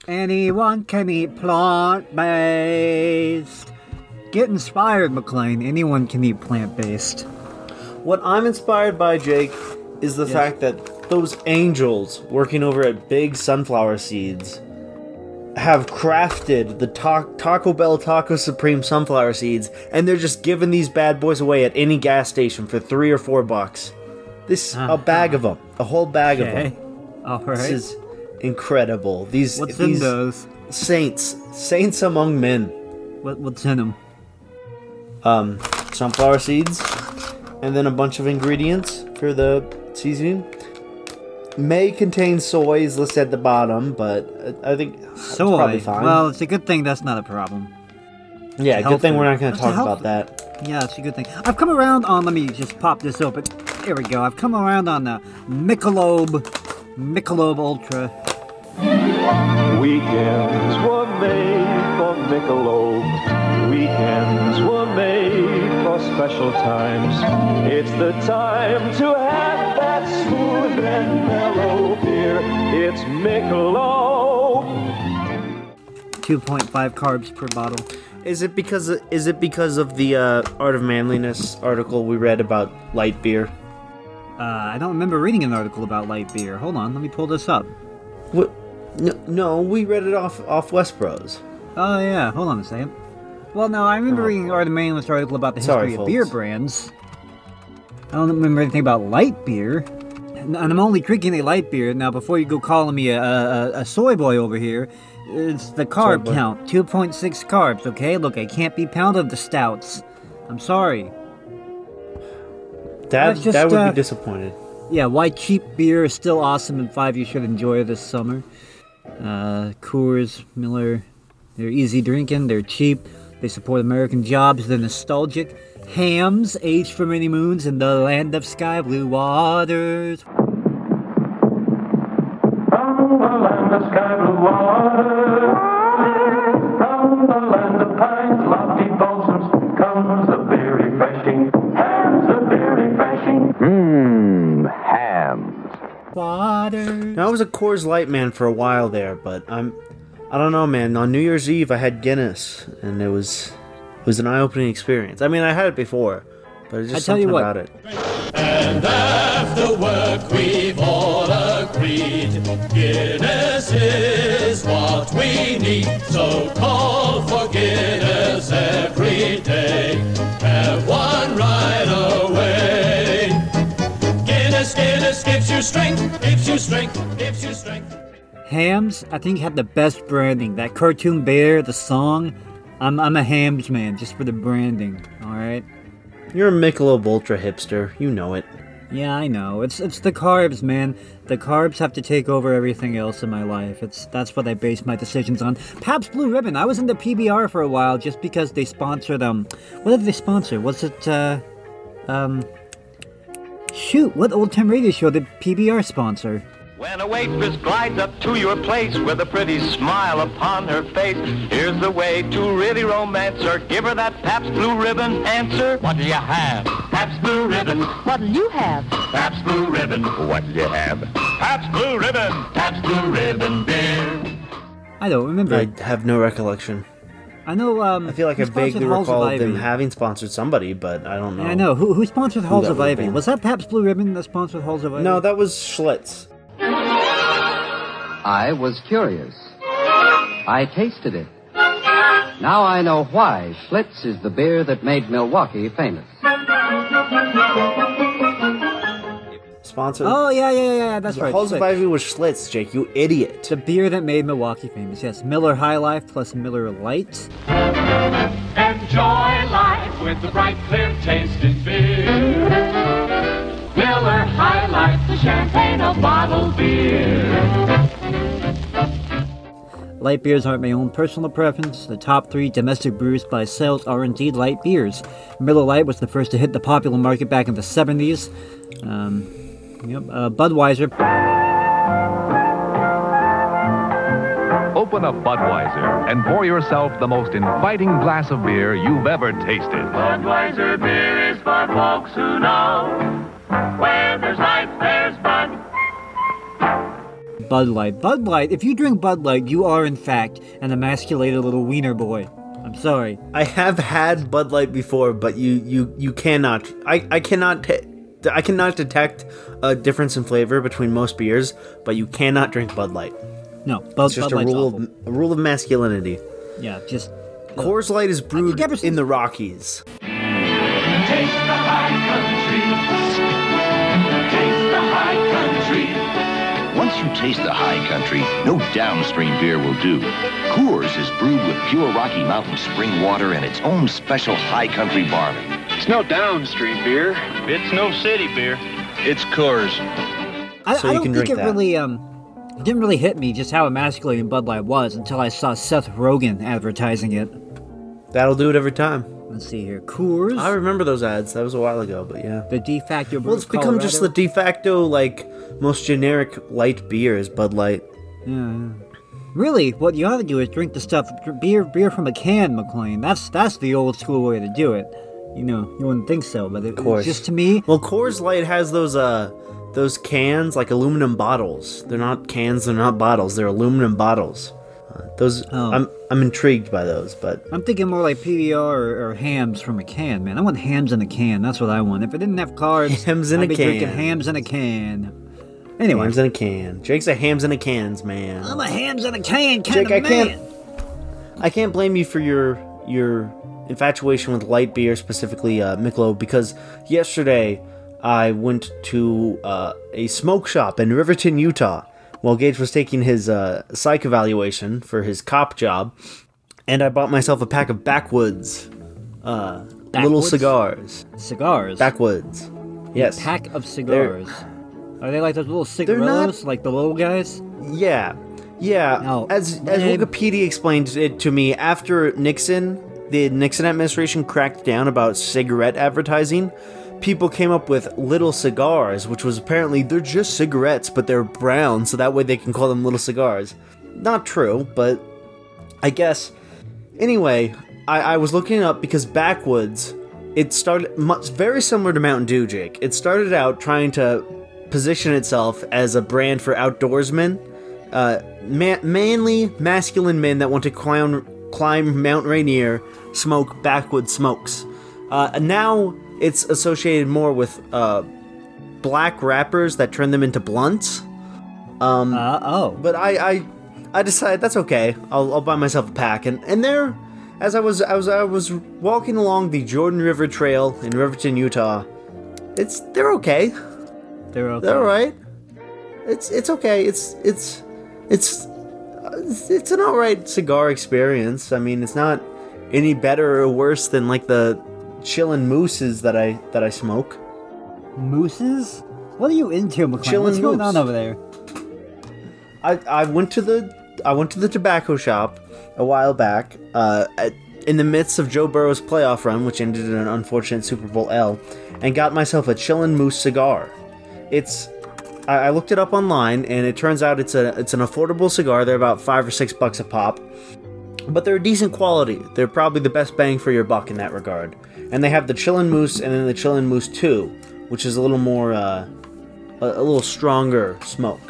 Anyone can eat plant-based. Get inspired, McLean. Anyone can eat plant-based. What I'm inspired by, Jake, is the fact that those angels working over at Big Sunflower Seeds have crafted the Taco Bell Taco Supreme sunflower seeds, and they're just giving these bad boys away at any gas station for $3 or $4. A bag of them, a whole bag of them. All right. This is incredible. What's in those? Saints among men. What's in them? Sunflower seeds, and then a bunch of ingredients for the seasoning. May contain soy is listed at the bottom, but I think soy. Probably fine. Well, it's a good thing that's not a problem. Yeah, good thing we're not going to talk about that. Yeah, it's a good thing. I've come around on. Let me just pop this open. Here we go. I've come around on the Michelob Ultra. Weekends were made for Michelob. Weekends were made for special times. It's the time to have that smooth and mellow beer. It's Michelob. 2.5 carbs per bottle. Is it because of the Art of Manliness article we read about light beer? I don't remember reading an article about light beer. Hold on, let me pull this up. What? No, we read it off Westbros. Oh yeah, hold on a second. Well, no, I remember reading an Art of Manliness article about the history of beer brands. I don't remember anything about light beer. And I'm only drinking a light beer. Now, before you go calling me a soy boy over here, it's the carb count. 2.6 carbs, okay? Look, I can't be pounded the stouts. I'm sorry. That would be disappointed. Yeah, why cheap beer is still awesome and 5 you should enjoy this summer. Coors, Miller, they're easy drinking, they're cheap, they support American jobs, they're nostalgic. Hams, aged for many moons in the land of sky blue waters. From the land of sky blue waters, from the land of pines, lofty balsams, comes the beer refreshing. Hams, the beer refreshing. Hams. Waters. Now, I was a Coors Light man for a while there, but I don't know, man. On New Year's Eve, I had Guinness, and it was an eye-opening experience. I mean, I had it before, but it's just something about it. And after work, we've all agreed Guinness is what we need. So call for Guinness every day. Have one right away. Guinness, Guinness gives you strength, gives you strength, gives you strength. Hams, I think, had the best branding. That cartoon bear, the song. I'm a Hams man, just for the branding, alright? You're a Michelob Ultra hipster. You know it. Yeah, I know. It's the carbs, man. The carbs have to take over everything else in my life. That's what I base my decisions on. Pabst Blue Ribbon. I was into PBR for a while just because they sponsored, what did they sponsor? Was it, shoot, what old-time radio show did PBR sponsor? When a waitress glides up to your place with a pretty smile upon her face, here's the way to really romance her. Give her that Pabst Blue Ribbon answer. What do you have? Pabst Blue Ribbon. What'll you have? Pabst Blue Ribbon. What do you have? Pabst Blue Ribbon. Pabst Blue Ribbon beer. I don't remember. I have no recollection. I know, I feel like I vaguely recall them having sponsored somebody, but I don't know. Yeah, I know. Who sponsored Halls of Ivy? Was that Pabst Blue Ribbon that sponsored Halls of Ivy? No, that was Schlitz. I was curious. I tasted it. Now I know why Schlitz is the beer that made Milwaukee famous. Sponsored? Oh, yeah, that's right. Halls of Ivy was Schlitz, Jake, you idiot. The beer that made Milwaukee famous, yes. Miller High Life plus Miller Lite. Enjoy life with the bright, clear tasting beer. Miller High Life, the champagne of bottled beer. Light beers aren't my own personal preference. The top 3 domestic brewers by sales are indeed light beers. Miller Lite was the first to hit the popular market back in the 70s. Budweiser. Open a Budweiser and pour yourself the most inviting glass of beer you've ever tasted. Budweiser beer is for folks who know where there's life, there's Bud. Bud Light. Bud Light, if you drink Bud Light, you are in fact an emasculated little wiener boy. I'm sorry. I have had Bud Light before, but you cannot. I cannot detect a difference in flavor between most beers, but you cannot drink Bud Light. No, it's just a rule of masculinity. Yeah, just Coors Light is brewed in the Rockies. Taste the high country. Taste the high country. Once you taste the high country, no downstream beer will do. Coors is brewed with pure Rocky Mountain spring water and its own special high country barley. It's no downstream beer. It's no city beer. It's Coors. I don't think it really didn't really hit me just how emasculating Bud Light was until I saw Seth Rogen advertising it. That'll do it every time. Let's see here. Coors. I remember those ads. That was a while ago, but yeah. The de facto brew. Well, it's become just the de facto, most generic light beer is Bud Light. Yeah. Really, what you ought to do is drink the stuff, beer from a can, McLean. That's the old school way to do it. You wouldn't think so, but it's just to me. Well, Coors Light has those cans, like aluminum bottles. They're not cans, they're not bottles, they're aluminum bottles. I'm intrigued by those, but I'm thinking more like PBR or hams from a can, man. I want hams in a can. That's what I want. If it didn't have carbs, I'd be drinking hams in a can. Anyway, hams in a can. Jake's a hams in a cans man. I'm a hams in a can kind of man. I can't blame you for your infatuation with light beer, specifically Michelob, because yesterday I went to a smoke shop in Riverton, Utah, while Gage was taking his psych evaluation for his cop job, and I bought myself a pack of Backwoods, little cigars. Cigars? Backwoods. Yes. A pack of cigars. Are they like those little cigarillos, like the little guys? Yeah. Yeah. No. As Wikipedia explained it to me, after the Nixon administration cracked down about cigarette advertising, people came up with little cigars, which was apparently they're just cigarettes, but they're brown, so that way they can call them little cigars. Not true, but I guess. Anyway, I was looking it up because Backwoods, it started very similar to Mountain Dew, Jake. It started out trying to position itself as a brand for outdoorsmen, manly, masculine men that want to climb Mount Rainier, smoke Backwoods smokes. Now it's associated more with black wrappers that turn them into blunts. But I decided that's okay. I'll buy myself a pack, and there, as I was walking along the Jordan River Trail in Riverton, Utah, they're okay. They're okay. They're all right. It's okay. It's an alright cigar experience. I mean, it's not any better or worse than like the chillin' mooses that I smoke. Mooses? What are you into, McLean? What's going on over there? I went to the tobacco shop a while back, in the midst of Joe Burrow's playoff run, which ended in an unfortunate Super Bowl L, and got myself a Chillin' Moose cigar. I looked it up online, and it turns out it's an affordable cigar. They're about $5 or $6 a pop, but they're decent quality. They're probably the best bang for your buck in that regard. And they have the Chillin' Moose and then the Chillin' Moose 2, which is a little more, a little stronger smoke.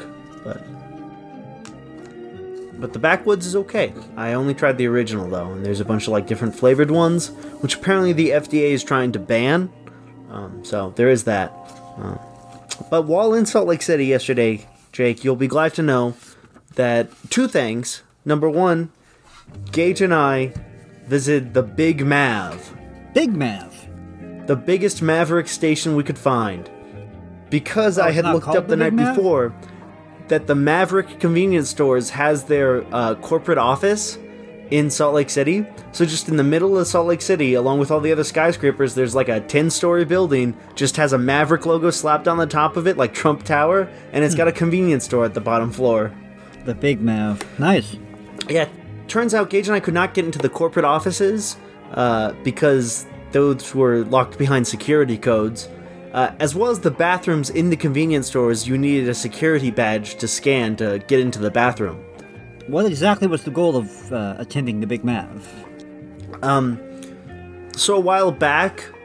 But the Backwoods is okay. I only tried the original though, and there's a bunch of different flavored ones, which apparently the FDA is trying to ban. So there is that. But while in Salt Lake City yesterday, Jake, you'll be glad to know that two things. Number one, Gage and I visited the Big Mav. Big Mav? The biggest Maverick station we could find. Because I had looked up the night before that the Maverick convenience stores has their corporate office in Salt Lake City. So just in the middle of Salt Lake City, along with all the other skyscrapers, there's like a 10-story building, just has a Maverick logo slapped on the top of it, like Trump Tower, and it's got a convenience store at the bottom floor. The Big Mav. Nice. Yeah, turns out Gage and I could not get into the corporate offices because those were locked behind security codes. As well as the bathrooms in the convenience stores, you needed a security badge to scan to get into the bathroom. What exactly was the goal of attending the Big Mav? So a while back,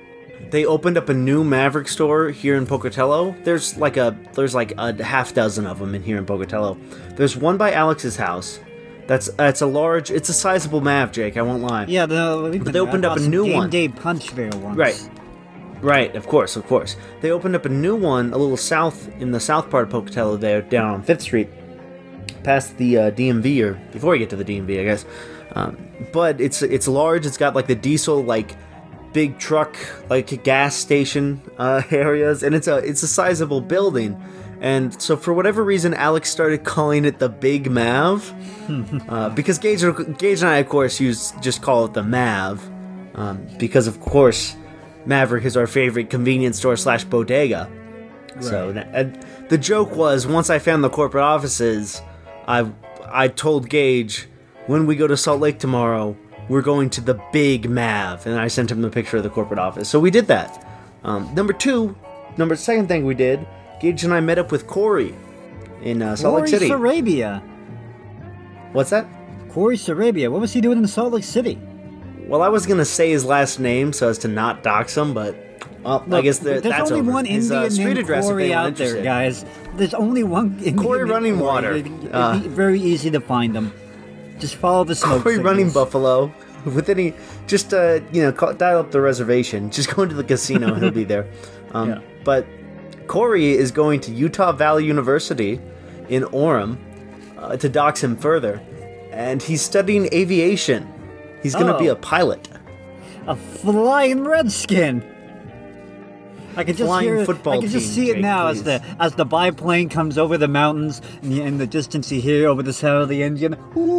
they opened up a new Maverick store here in Pocatello. There's like a half dozen of them in here in Pocatello. There's one by Alex's house. It's a sizable Mav, Jake. I won't lie. Yeah, but they opened up a new one. Game Day Punch there once. Right. Of course. They opened up a new one a little south in the south part of Pocatello there, down on 5th Street, past the DMV, or before you get to the DMV, I guess. But it's large. It's got like the diesel big truck gas station areas, and it's a sizable building. And so for whatever reason, Alex started calling it the Big Mav, because Gage and I, of course, just call it the Mav, because of course Maverick is our favorite convenience store / bodega. Right. So and the joke was, once I found the corporate offices, I told Gage, when we go to Salt Lake tomorrow, we're going to the Big Mav, and I sent him the picture of the corporate office. So we did that. Second thing we did, Gage and I met up with Corey in Salt Lake City. Corey Sarabia. What's that? Corey Sarabia. What was he doing in Salt Lake City? Well, I was going to say his last name so as to not dox him, but I guess there's that's only over. one His Indian street named address Corey out there, guys. There's only one Indian Corey Running Corey. Water. It'd be very easy to find them. Just follow the smoke Corey signals. Running Buffalo. With any, just dial up the reservation. Just go into the casino, he'll be there. But Corey is going to Utah Valley University in Orem to dox him further, and he's studying aviation. He's going to be a pilot. A flying redskin. I can just flying hear it. Football I can just team, see it Jake, now please. as the biplane comes over the mountains, and in the distance you hear over the sound of the engine.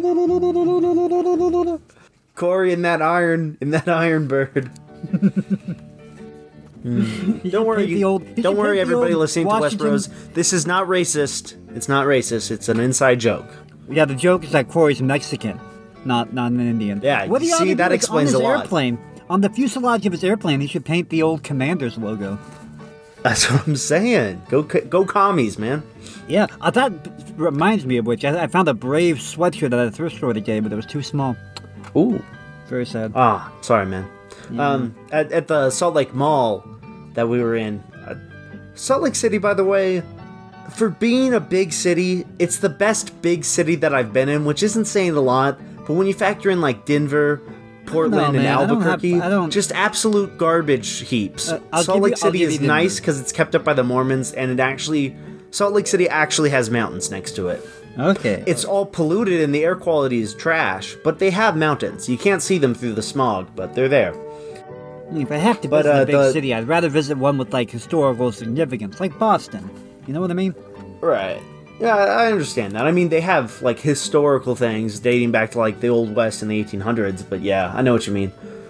Corey in that iron bird. Don't worry, everybody listening to Westeros. This is not racist. It's not racist. It's an inside joke. Yeah, the joke is that Corey's Mexican, not an Indian. Yeah, what do you see, that explains on his a lot. Airplane, on the fuselage of his airplane, he should paint the old Commander's logo. That's what I'm saying. Go commies, man. Yeah, that reminds me of which, I found a Brave sweatshirt at a thrift store today, but it was too small. Ooh. Very sad. Sorry, man. Mm-hmm. At the Salt Lake Mall that we were in, Salt Lake City, by the way, for being a big city, it's the best big city that I've been in, which isn't saying a lot, but when you factor in like Denver, Portland, and Albuquerque, just absolute garbage heaps. Salt Lake City is nice because it's kept up by the Mormons, and Salt Lake City actually has mountains next to it. Okay. It's all polluted and the air quality is trash, but they have mountains. You can't see them through the smog, but they're there. If I have to visit a big city, I'd rather visit one with like historical significance, like Boston. You know what I mean? Right. Yeah, I understand that. I mean, they have like historical things dating back to like the Old West in the 1800s, but yeah, I know what you mean.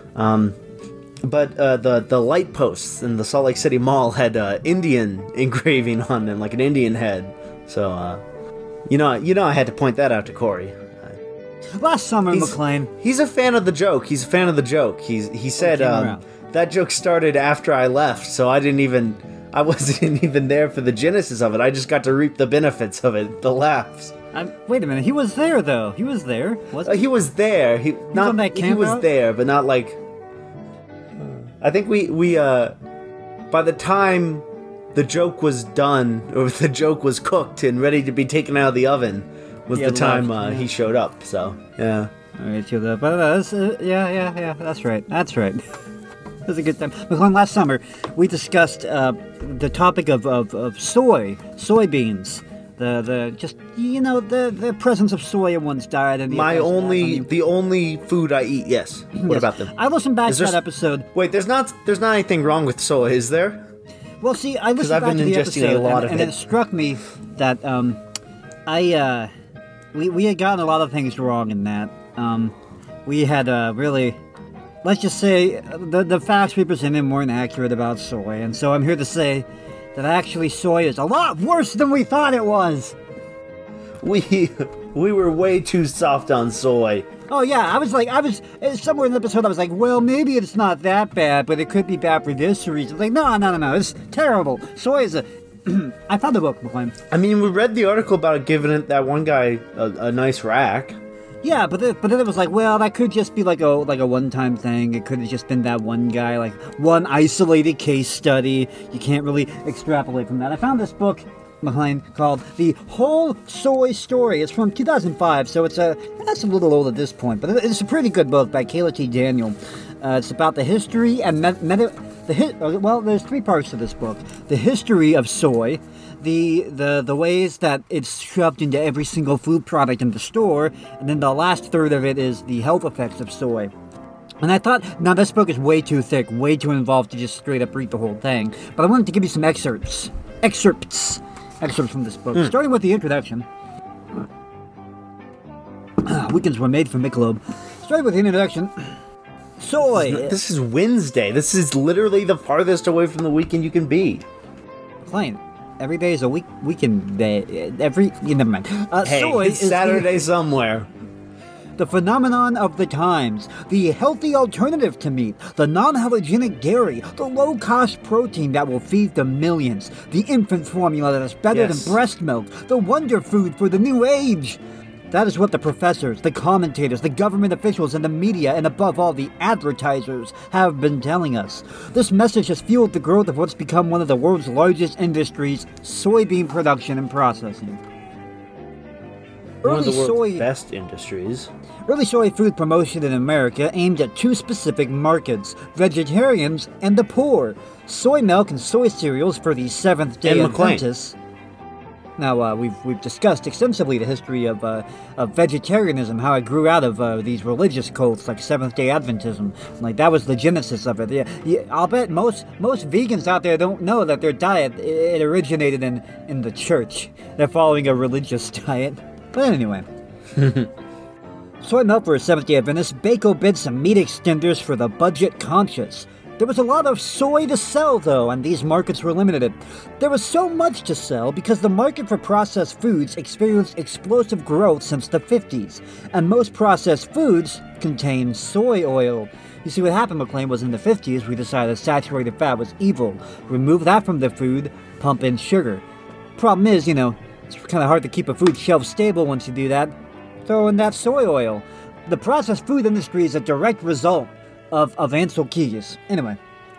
But the light posts in the Salt Lake City Mall had Indian engraving on them, like an Indian head. So, you know, I had to point that out to Corey. Last summer, McLean. He's a fan of the joke. He said that joke started after I left, so I wasn't even there for the genesis of it. I just got to reap the benefits of it, the laughs. Wait a minute. He was there, though. He was there. He was there. He was there, but not like. I think we by the time the joke was done, or the joke was cooked and ready to be taken out of the oven, was the time he showed up. So yeah. All right, yeah. That's right. It was a good time. McLean, last summer we discussed the topic of soybeans. The presence of soy in one's diet and the only food I eat. Yes. What about them? I listened back to that episode. Wait, there's not anything wrong with soy, is there? Well, see, I listened back to the episode, and it struck me that we had gotten a lot of things wrong in that. We had really, let's just say, the facts we presented weren't accurate about soy, and so I'm here to say that actually soy is a lot worse than we thought it was. We were way too soft on soy. Oh yeah, I was somewhere in the episode I was like, well, maybe it's not that bad, but it could be bad for this reason. Like, no, it's terrible. Soy is I found the book, McLean. I mean, we read the article about giving that one guy a nice rack. Yeah, but then it was like, well, that could just be like a one-time thing. It could have just been that one guy, like one isolated case study. You can't really extrapolate from that. I found this book behind called The Whole Soy Story. It's from 2005, so that's a little old at this point, but it's a pretty good book by Kayla T. Daniel. It's about the history and there's three parts to this book: the history of soy, the ways that it's shoved into every single food product in the store, and then the last third of it is the health effects of soy. And I thought, now this book is way too thick, way too involved to just straight up read the whole thing, but I wanted to give you some excerpts from this book, starting with the introduction. Weekends were made for Michelob. Starting with the introduction. Soy. This is Wednesday. This is literally the farthest away from the weekend you can be. Klein, every day is a weekend day. Never mind. Hey, soy it's Saturday somewhere. The phenomenon of the times, the healthy alternative to meat, the non-halogenic dairy, the low-cost protein that will feed the millions, the infant formula that is better than breast milk, the wonder food for the new age. That is what the professors, the commentators, the government officials, and the media, and above all, the advertisers, have been telling us. This message has fueled the growth of what's become one of the world's largest industries, soybean production and processing. One of the world's best industries. Early soy food promotion in America aimed at two specific markets: vegetarians and the poor. Soy milk and soy cereals for the Seventh-day Adventists. Now, we've discussed extensively the history of vegetarianism, how it grew out of these religious cults like Seventh-day Adventism. Like, that was the genesis of it. Yeah, I'll bet most vegans out there don't know that their diet, it originated in the church. They're following a religious diet. But anyway. Soy milk for a Seventh-day Adventist, Bako bid some meat extenders for the budget conscious. There was a lot of soy to sell, though, and these markets were limited. There was so much to sell because the market for processed foods experienced explosive growth since the 50s, and most processed foods contain soy oil. You see, what happened, McLean, was in the 50s, we decided saturated fat was evil. Remove that from the food, pump in sugar. Problem is, it's kind of hard to keep a food shelf stable once you do that. Throw in that soy oil. The processed food industry is a direct result of Ancel Keys. Anyway,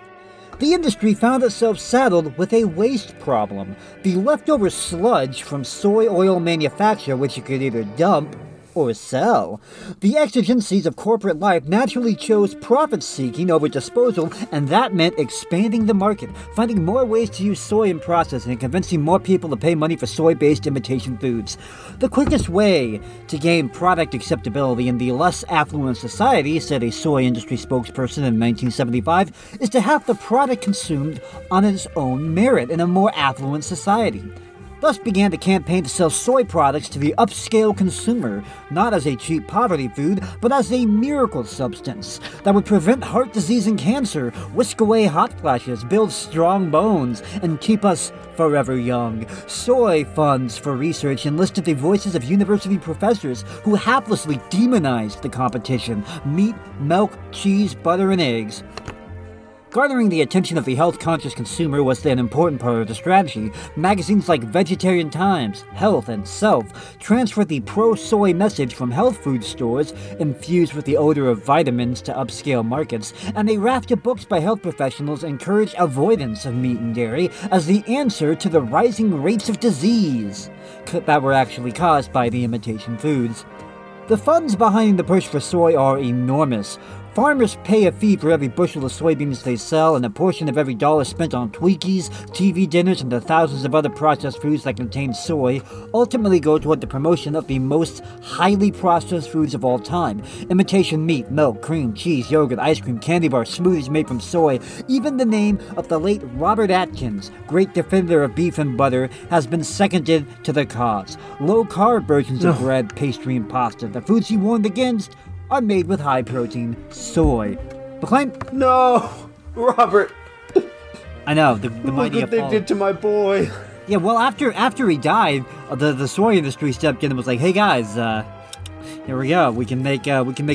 the industry found itself saddled with a waste problem. The leftover sludge from soy oil manufacture, which you could either dump or sell. The exigencies of corporate life naturally chose profit-seeking over disposal, and that meant expanding the market, finding more ways to use soy in processing, and convincing more people to pay money for soy-based imitation foods. The quickest way to gain product acceptability in the less affluent society, said a soy industry spokesperson in 1975, is to have the product consumed on its own merit in a more affluent society. Thus began the campaign to sell soy products to the upscale consumer, not as a cheap poverty food, but as a miracle substance that would prevent heart disease and cancer, whisk away hot flashes, build strong bones, and keep us forever young. Soy funds for research enlisted the voices of university professors who haplessly demonized the competition: meat, milk, cheese, butter, and eggs. Garnering the attention of the health-conscious consumer was an important part of the strategy. Magazines like Vegetarian Times, Health, and Self transferred the pro-soy message from health food stores, infused with the odor of vitamins, to upscale markets, and a raft of books by health professionals encouraged avoidance of meat and dairy as the answer to the rising rates of disease that were actually caused by the imitation foods. The funds behind the push for soy are enormous. Farmers pay a fee for every bushel of soybeans they sell, and a portion of every dollar spent on Twinkies, TV dinners, and the thousands of other processed foods that contain soy ultimately go toward the promotion of the most highly processed foods of all time. Imitation meat, milk, cream, cheese, yogurt, ice cream, candy bars, smoothies made from soy. Even the name of the late Robert Atkins, great defender of beef and butter, has been seconded to the cause. Low-carb versions of bread, pastry, and pasta, the foods he warned against, are made with high-protein soy. McLean? No! Robert! I know, the mighty Look what they did to my boy. Yeah, well, after he died, the soy industry stepped in and was like, hey guys, here we go, we can make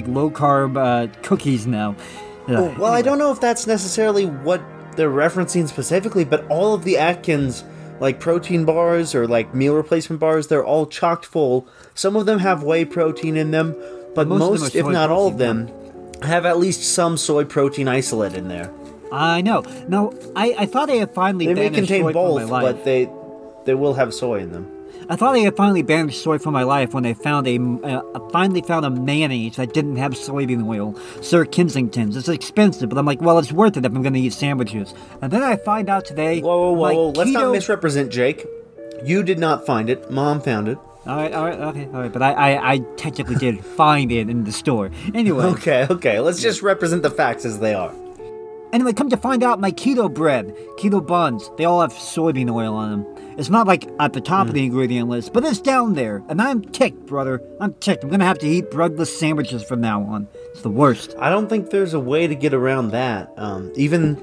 low-carb cookies now. Well, I don't know if that's necessarily what they're referencing specifically, but all of the Atkins, like protein bars or like meal replacement bars, they're all chock full. Some of them have whey protein in them. But most if not all of them, have at least some soy protein isolate in there. I know. No, I thought they had finally banished soy from my life. They may contain both, but they will have soy in them. I thought they had finally banished soy from my life when they finally found a mayonnaise that didn't have soybean oil, Sir Kensington's. It's expensive, but I'm like, well, it's worth it if I'm going to eat sandwiches. And then I find out today... Whoa. Let's not misrepresent Jake. You did not find it. Mom found it. All right. But I technically did find it in the store. Anyway. Okay. Let's just represent the facts as they are. Anyway, come to find out, my keto bread, keto buns, they all have soybean oil on them. It's not like at the top of the ingredient list, but it's down there. And I'm ticked, brother. I'm ticked. I'm going to have to eat breadless sandwiches from now on. It's the worst. I don't think there's a way to get around that. Even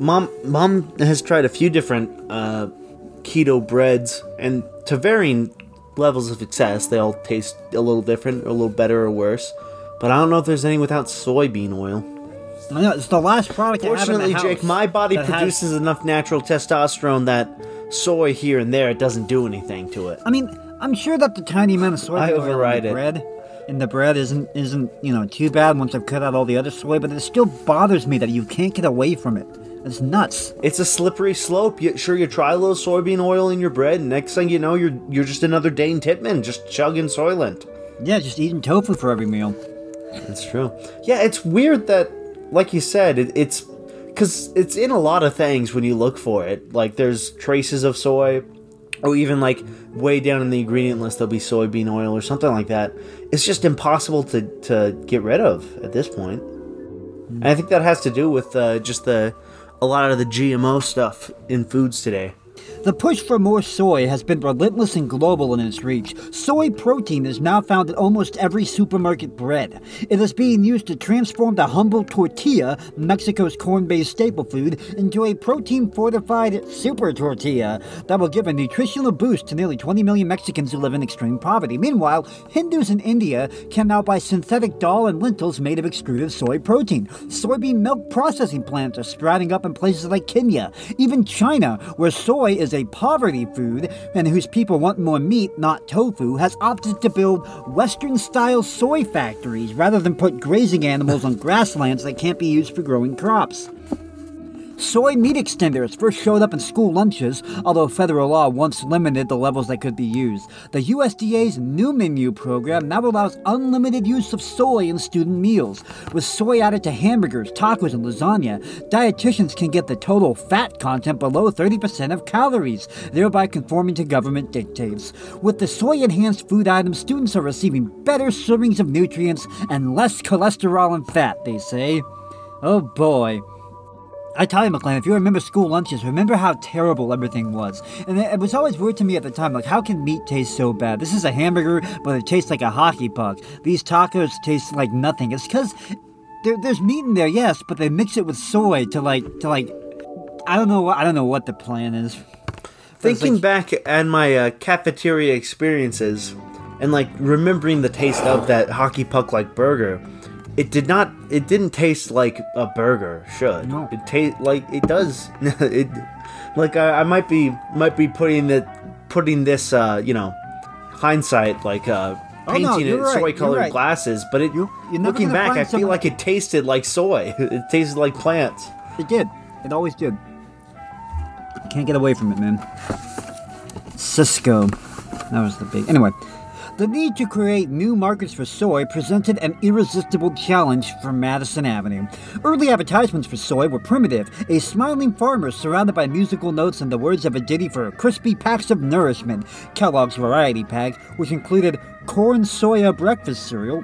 Mom has tried a few different keto breads, and to varying levels of success, they all taste a little different, a little better or worse. But I don't know if there's any without soybean oil. I know, it's the last product I have in the house. Jake, my body produces enough natural testosterone that soy here and there, it doesn't do anything to it. I mean, I'm sure that the tiny amount of soybean oil in the bread isn't too bad once I've cut out all the other soy, but it still bothers me that you can't get away from it. It's nuts. It's a slippery slope. You try a little soybean oil in your bread, and next thing you know, you're just another Dane Titman, just chugging Soylent. Yeah, just eating tofu for every meal. That's true. Yeah, it's weird that, like you said, it's because it's in a lot of things when you look for it. Like, there's traces of soy, or even, like, way down in the ingredient list, there'll be soybean oil or something like that. It's just impossible to get rid of at this point. And I think that has to do with a lot of the GMO stuff in foods today. The push for more soy has been relentless and global in its reach. Soy protein is now found in almost every supermarket bread. It is being used to transform the humble tortilla, Mexico's corn-based staple food, into a protein-fortified super tortilla that will give a nutritional boost to nearly 20 million Mexicans who live in extreme poverty. Meanwhile, Hindus in India can now buy synthetic dal and lentils made of extruded soy protein. Soybean milk processing plants are sprouting up in places like Kenya. Even China, where soy is a poverty food and whose people want more meat, not tofu, has opted to build Western-style soy factories rather than put grazing animals on grasslands that can't be used for growing crops. Soy meat extenders first showed up in school lunches, although federal law once limited the levels that could be used. The USDA's new menu program now allows unlimited use of soy in student meals. With soy added to hamburgers, tacos, and lasagna, dietitians can get the total fat content below 30% of calories, thereby conforming to government dictates. With the soy-enhanced food items, students are receiving better servings of nutrients and less cholesterol and fat, they say. Oh boy. I tell you, McLean, if you remember school lunches, remember how terrible everything was. And it was always weird to me at the time, like, how can meat taste so bad? This is a hamburger, but it tastes like a hockey puck. These tacos taste like nothing. It's because there's meat in there, yes, but they mix it with soy to like. I don't know what the plan is. Thinking back at my cafeteria experiences, and like remembering the taste of that hockey puck-like burger. It didn't taste like a burger should. No. It tastes like it does. I might be putting this hindsight like painting it soy-colored glasses, but looking back, I feel like it tasted like soy. It tasted like plants. It did. It always did. Can't get away from it, man. Cisco. That was the big... Anyway. The need to create new markets for soy presented an irresistible challenge for Madison Avenue. Early advertisements for soy were primitive, a smiling farmer surrounded by musical notes and the words of a ditty for crispy packs of nourishment, Kellogg's Variety Pack, which included corn soya breakfast cereal,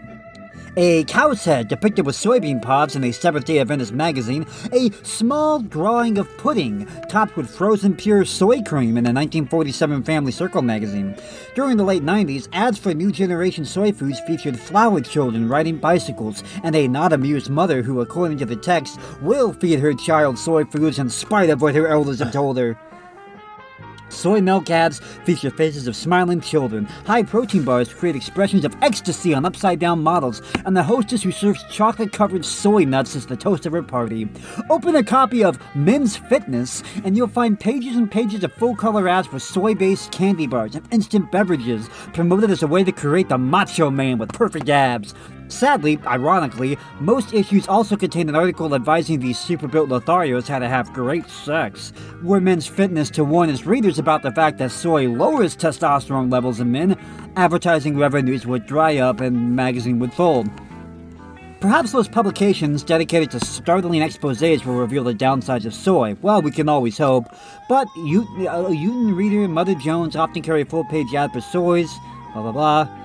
a cow's head depicted with soybean pods in a Seventh-day Adventist magazine, a small drawing of pudding topped with frozen pure soy cream in a 1947 Family Circle magazine. During the late 90s, ads for new generation soy foods featured flower children riding bicycles and a not-amused mother who, according to the text, will feed her child soy foods in spite of what her elders have told her. Soy milk ads feature faces of smiling children. High-protein bars create expressions of ecstasy on upside-down models, and the hostess who serves chocolate-covered soy nuts is the toast of her party. Open a copy of Men's Fitness, and you'll find pages and pages of full-color ads for soy-based candy bars and instant beverages, promoted as a way to create the macho man with perfect abs. Sadly, ironically, most issues also contain an article advising these super-built Lotharios how to have great sex, where Men's Fitness to warn its readers about the fact that soy lowers testosterone levels in men, advertising revenues would dry up and the magazine would fold. Perhaps those publications dedicated to startling exposés will reveal the downsides of soy. Well, we can always hope. But Uten Reader and Mother Jones often carry a full-page ad for soys, blah blah blah.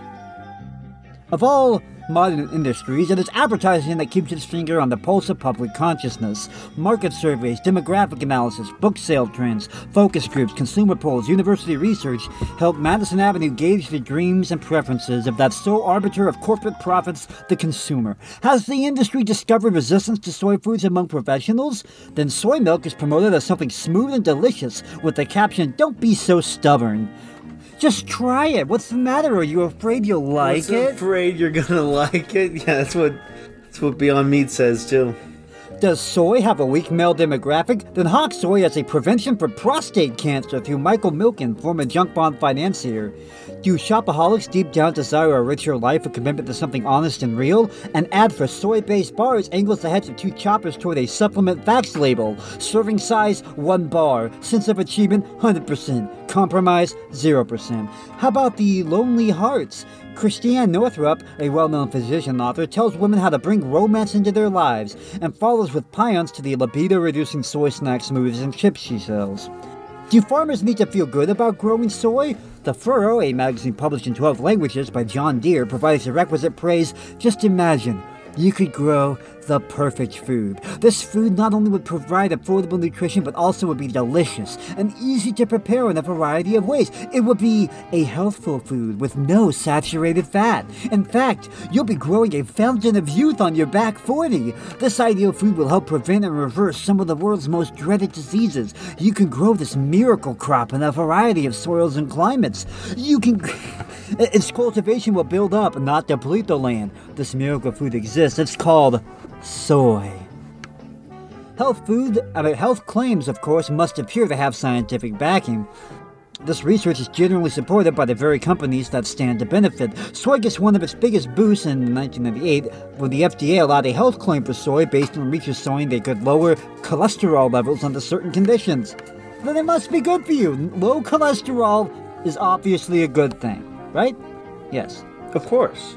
Of all modern industries, it is advertising that keeps its finger on the pulse of public consciousness. Market surveys, demographic analysis, book sale trends, focus groups, consumer polls, university research help Madison Avenue gauge the dreams and preferences of that sole arbiter of corporate profits, the consumer. Has the industry discovered resistance to soy foods among professionals? Then soy milk is promoted as something smooth and delicious with the caption, "Don't be so stubborn." Just try it. What's the matter? Are you afraid you'll like it? Afraid you're gonna like it? Yeah, that's what Beyond Meat says too. Does soy have a weak male demographic? Then hawk soy as a prevention for prostate cancer through Michael Milken, former junk bond financier. Do shopaholics deep down desire a richer life, a commitment to something honest and real? An ad for soy-based bars angles the heads of two choppers toward a supplement facts label. Serving size, 1 bar. Sense of achievement, 100%. Compromise, 0%. How about the Lonely Hearts? Christiane Northrup, a well-known physician author, tells women how to bring romance into their lives and follows with pions to the libido-reducing soy snack smoothies and chips she sells. Do farmers need to feel good about growing soy? The Furrow, a magazine published in 12 languages by John Deere, provides the requisite praise. Just imagine, you could grow the perfect food. This food not only would provide affordable nutrition, but also would be delicious and easy to prepare in a variety of ways. It would be a healthful food with no saturated fat. In fact, you'll be growing a fountain of youth on your back 40. This ideal food will help prevent and reverse some of the world's most dreaded diseases. You can grow this miracle crop in a variety of soils and climates. Its cultivation will build up, not deplete the land. This miracle food exists. It's called soy. Health claims, of course, must appear to have scientific backing. This research is generally supported by the very companies that stand to benefit. Soy gets one of its biggest boosts in 1998 when the FDA allowed a health claim for soy based on research showing they could lower cholesterol levels under certain conditions. Then it must be good for you. Low cholesterol is obviously a good thing, right? Yes. Of course.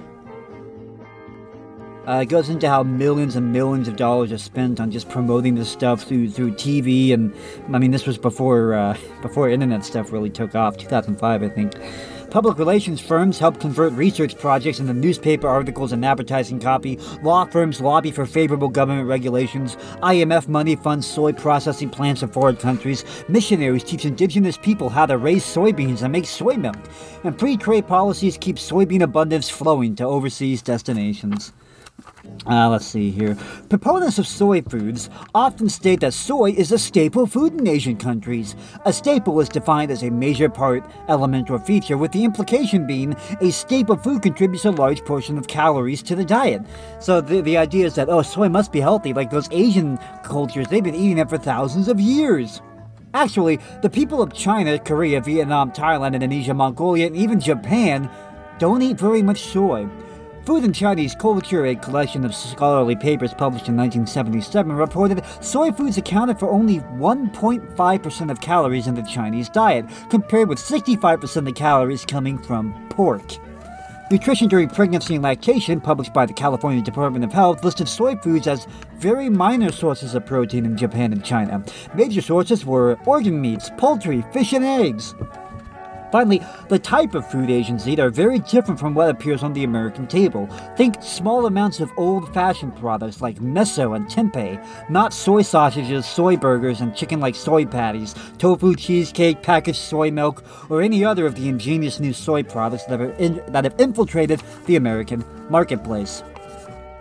It goes into how millions and millions of dollars are spent on just promoting this stuff through TV, and I mean this was before internet stuff really took off, 2005 I think. Public relations firms help convert research projects into newspaper articles and advertising copy. Law firms lobby for favorable government regulations. IMF money funds soy processing plants in foreign countries. Missionaries teach indigenous people how to raise soybeans and make soy milk. And free trade policies keep soybean abundance flowing to overseas destinations. Let's see here. Proponents of soy foods often state that soy is a staple food in Asian countries. A staple is defined as a major part, element, or feature, with the implication being a staple food contributes a large portion of calories to the diet. So the idea is that, soy must be healthy, like those Asian cultures, they've been eating it for thousands of years. Actually, the people of China, Korea, Vietnam, Thailand, Indonesia, Mongolia, and even Japan don't eat very much soy. Food in Chinese Culture, a collection of scholarly papers published in 1977, reported soy foods accounted for only 1.5% of calories in the Chinese diet, compared with 65% of calories coming from pork. Nutrition During Pregnancy and Lactation, published by the California Department of Health, listed soy foods as very minor sources of protein in Japan and China. Major sources were organ meats, poultry, fish, and eggs. Finally, the type of food Asians eat are very different from what appears on the American table. Think small amounts of old-fashioned products like miso and tempeh, not soy sausages, soy burgers, and chicken-like soy patties, tofu cheesecake, packaged soy milk, or any other of the ingenious new soy products that have infiltrated the American marketplace.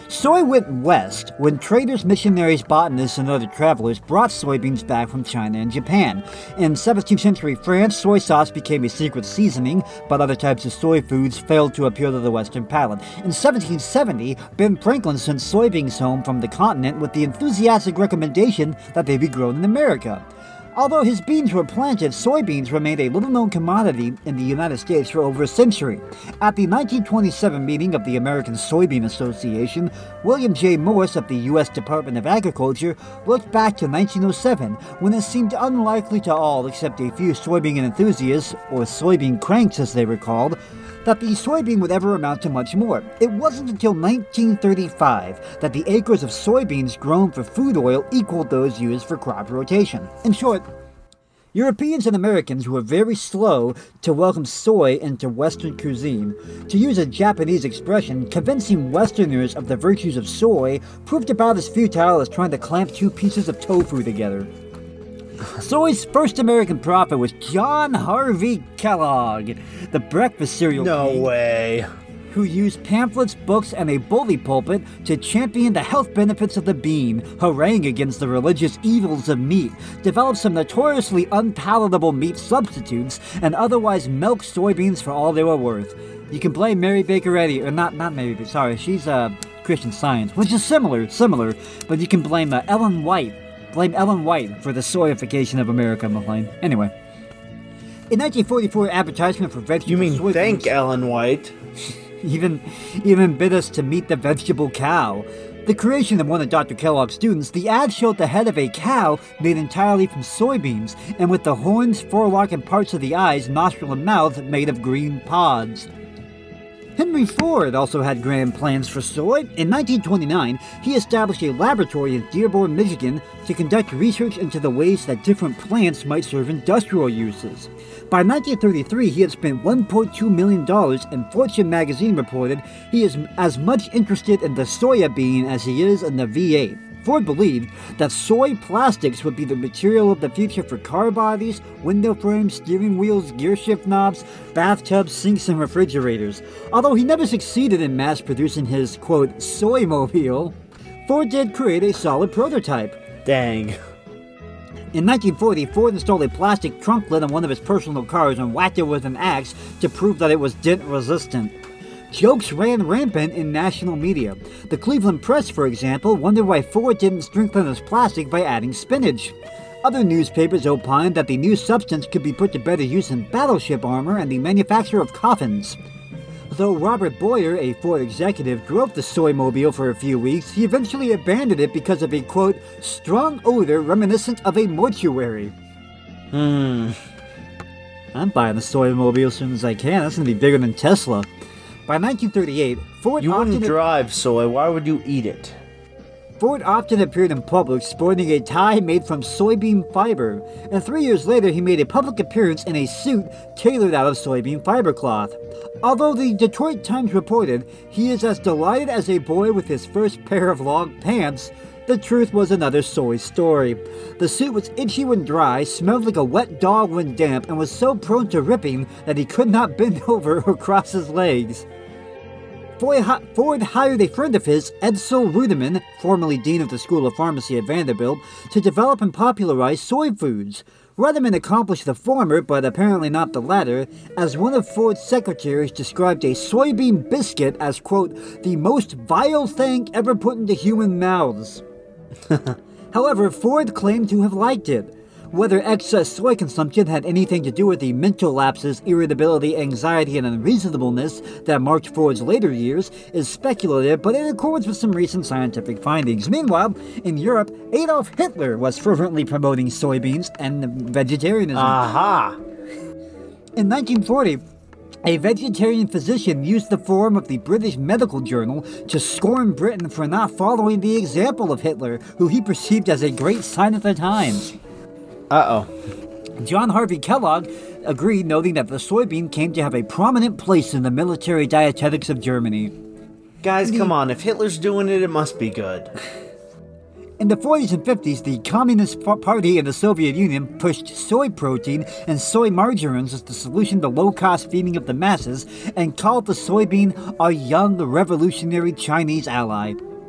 Soy went west when traders, missionaries, botanists, and other travelers brought soybeans back from China and Japan. In 17th century France, soy sauce became a secret seasoning, but other types of soy foods failed to appeal to the Western palate. In 1770, Ben Franklin sent soybeans home from the continent with the enthusiastic recommendation that they be grown in America. Although his beans were planted, soybeans remained a little-known commodity in the United States for over a century. At the 1927 meeting of the American Soybean Association, William J. Morse of the U.S. Department of Agriculture looked back to 1907, when it seemed unlikely to all except a few soybean enthusiasts, or soybean cranks as they were called, that the soybean would ever amount to much more. It wasn't until 1935 that the acres of soybeans grown for food oil equaled those used for crop rotation. In short, Europeans and Americans were very slow to welcome soy into Western cuisine. To use a Japanese expression, convincing Westerners of the virtues of soy proved about as futile as trying to clamp two pieces of tofu together. Soy's first American prophet was John Harvey Kellogg, the breakfast cereal king. No way. Who used pamphlets, books, and a bully pulpit to champion the health benefits of the bean, harangue against the religious evils of meat, develop some notoriously unpalatable meat substitutes, and otherwise milk soybeans for all they were worth. You can blame Mary Baker Eddy, or not Mary Baker, sorry, she's Christian Science, which is similar, but you can blame Ellen White. Blame Ellen White for the soyification of America, McLean. Anyway. In 1944, advertisement for vegetable You mean soybeans, thank Ellen White? even bid us to meet the vegetable cow. The creation of one of Dr. Kellogg's students, the ad showed the head of a cow made entirely from soybeans, and with the horns, forelock, and parts of the eyes, nostril, and mouth made of green pods. Henry Ford also had grand plans for soy. In 1929, he established a laboratory in Dearborn, Michigan, to conduct research into the ways that different plants might serve industrial uses. By 1933, he had spent $1.2 million, and Fortune magazine reported he is as much interested in the soya bean as he is in the V8. Ford believed that soy plastics would be the material of the future for car bodies, window frames, steering wheels, gearshift knobs, bathtubs, sinks, and refrigerators. Although he never succeeded in mass-producing his, quote, soy-mobile, Ford did create a solid prototype. Dang. In 1940, Ford installed a plastic trunk lid on one of his personal cars and whacked it with an axe to prove that it was dent-resistant. Jokes ran rampant in national media. The Cleveland Press, for example, wondered why Ford didn't strengthen his plastic by adding spinach. Other newspapers opined that the new substance could be put to better use in battleship armor and the manufacture of coffins. Though Robert Boyer, a Ford executive, drove the soy-mobile for a few weeks, he eventually abandoned it because of a, quote, strong odor reminiscent of a mortuary. I'm buying the soy-mobile as soon as I can. That's going to be bigger than Tesla. By 1938, Ford You wouldn't drive soy, why would you eat it? Ford often appeared in public sporting a tie made from soybean fiber, and 3 years later he made a public appearance in a suit tailored out of soybean fiber cloth. Although the Detroit Times reported he is as delighted as a boy with his first pair of long pants, the truth was another soy story. The suit was itchy when dry, smelled like a wet dog when damp, and was so prone to ripping that he could not bend over or cross his legs. Ford hired a friend of his, Edsel Ruderman, formerly dean of the School of Pharmacy at Vanderbilt, to develop and popularize soy foods. Ruderman accomplished the former, but apparently not the latter, as one of Ford's secretaries described a soybean biscuit as, quote, the most vile thing ever put into human mouths. However, Ford claimed to have liked it. Whether excess soy consumption had anything to do with the mental lapses, irritability, anxiety, and unreasonableness that marked Ford's later years is speculative, but it accords with some recent scientific findings. Meanwhile, in Europe, Adolf Hitler was fervently promoting soybeans and vegetarianism. Aha! In 1940, a vegetarian physician used the forum of the British Medical Journal to scorn Britain for not following the example of Hitler, who he perceived as a great sign of the times. Uh-oh. John Harvey Kellogg agreed, noting that the soybean came to have a prominent place in the military dietetics of Germany. Guys, come on. If Hitler's doing it, it must be good. In the 40s and 50s, the Communist Party in the Soviet Union pushed soy protein and soy margarines as the solution to low-cost feeding of the masses and called the soybean a young revolutionary Chinese ally.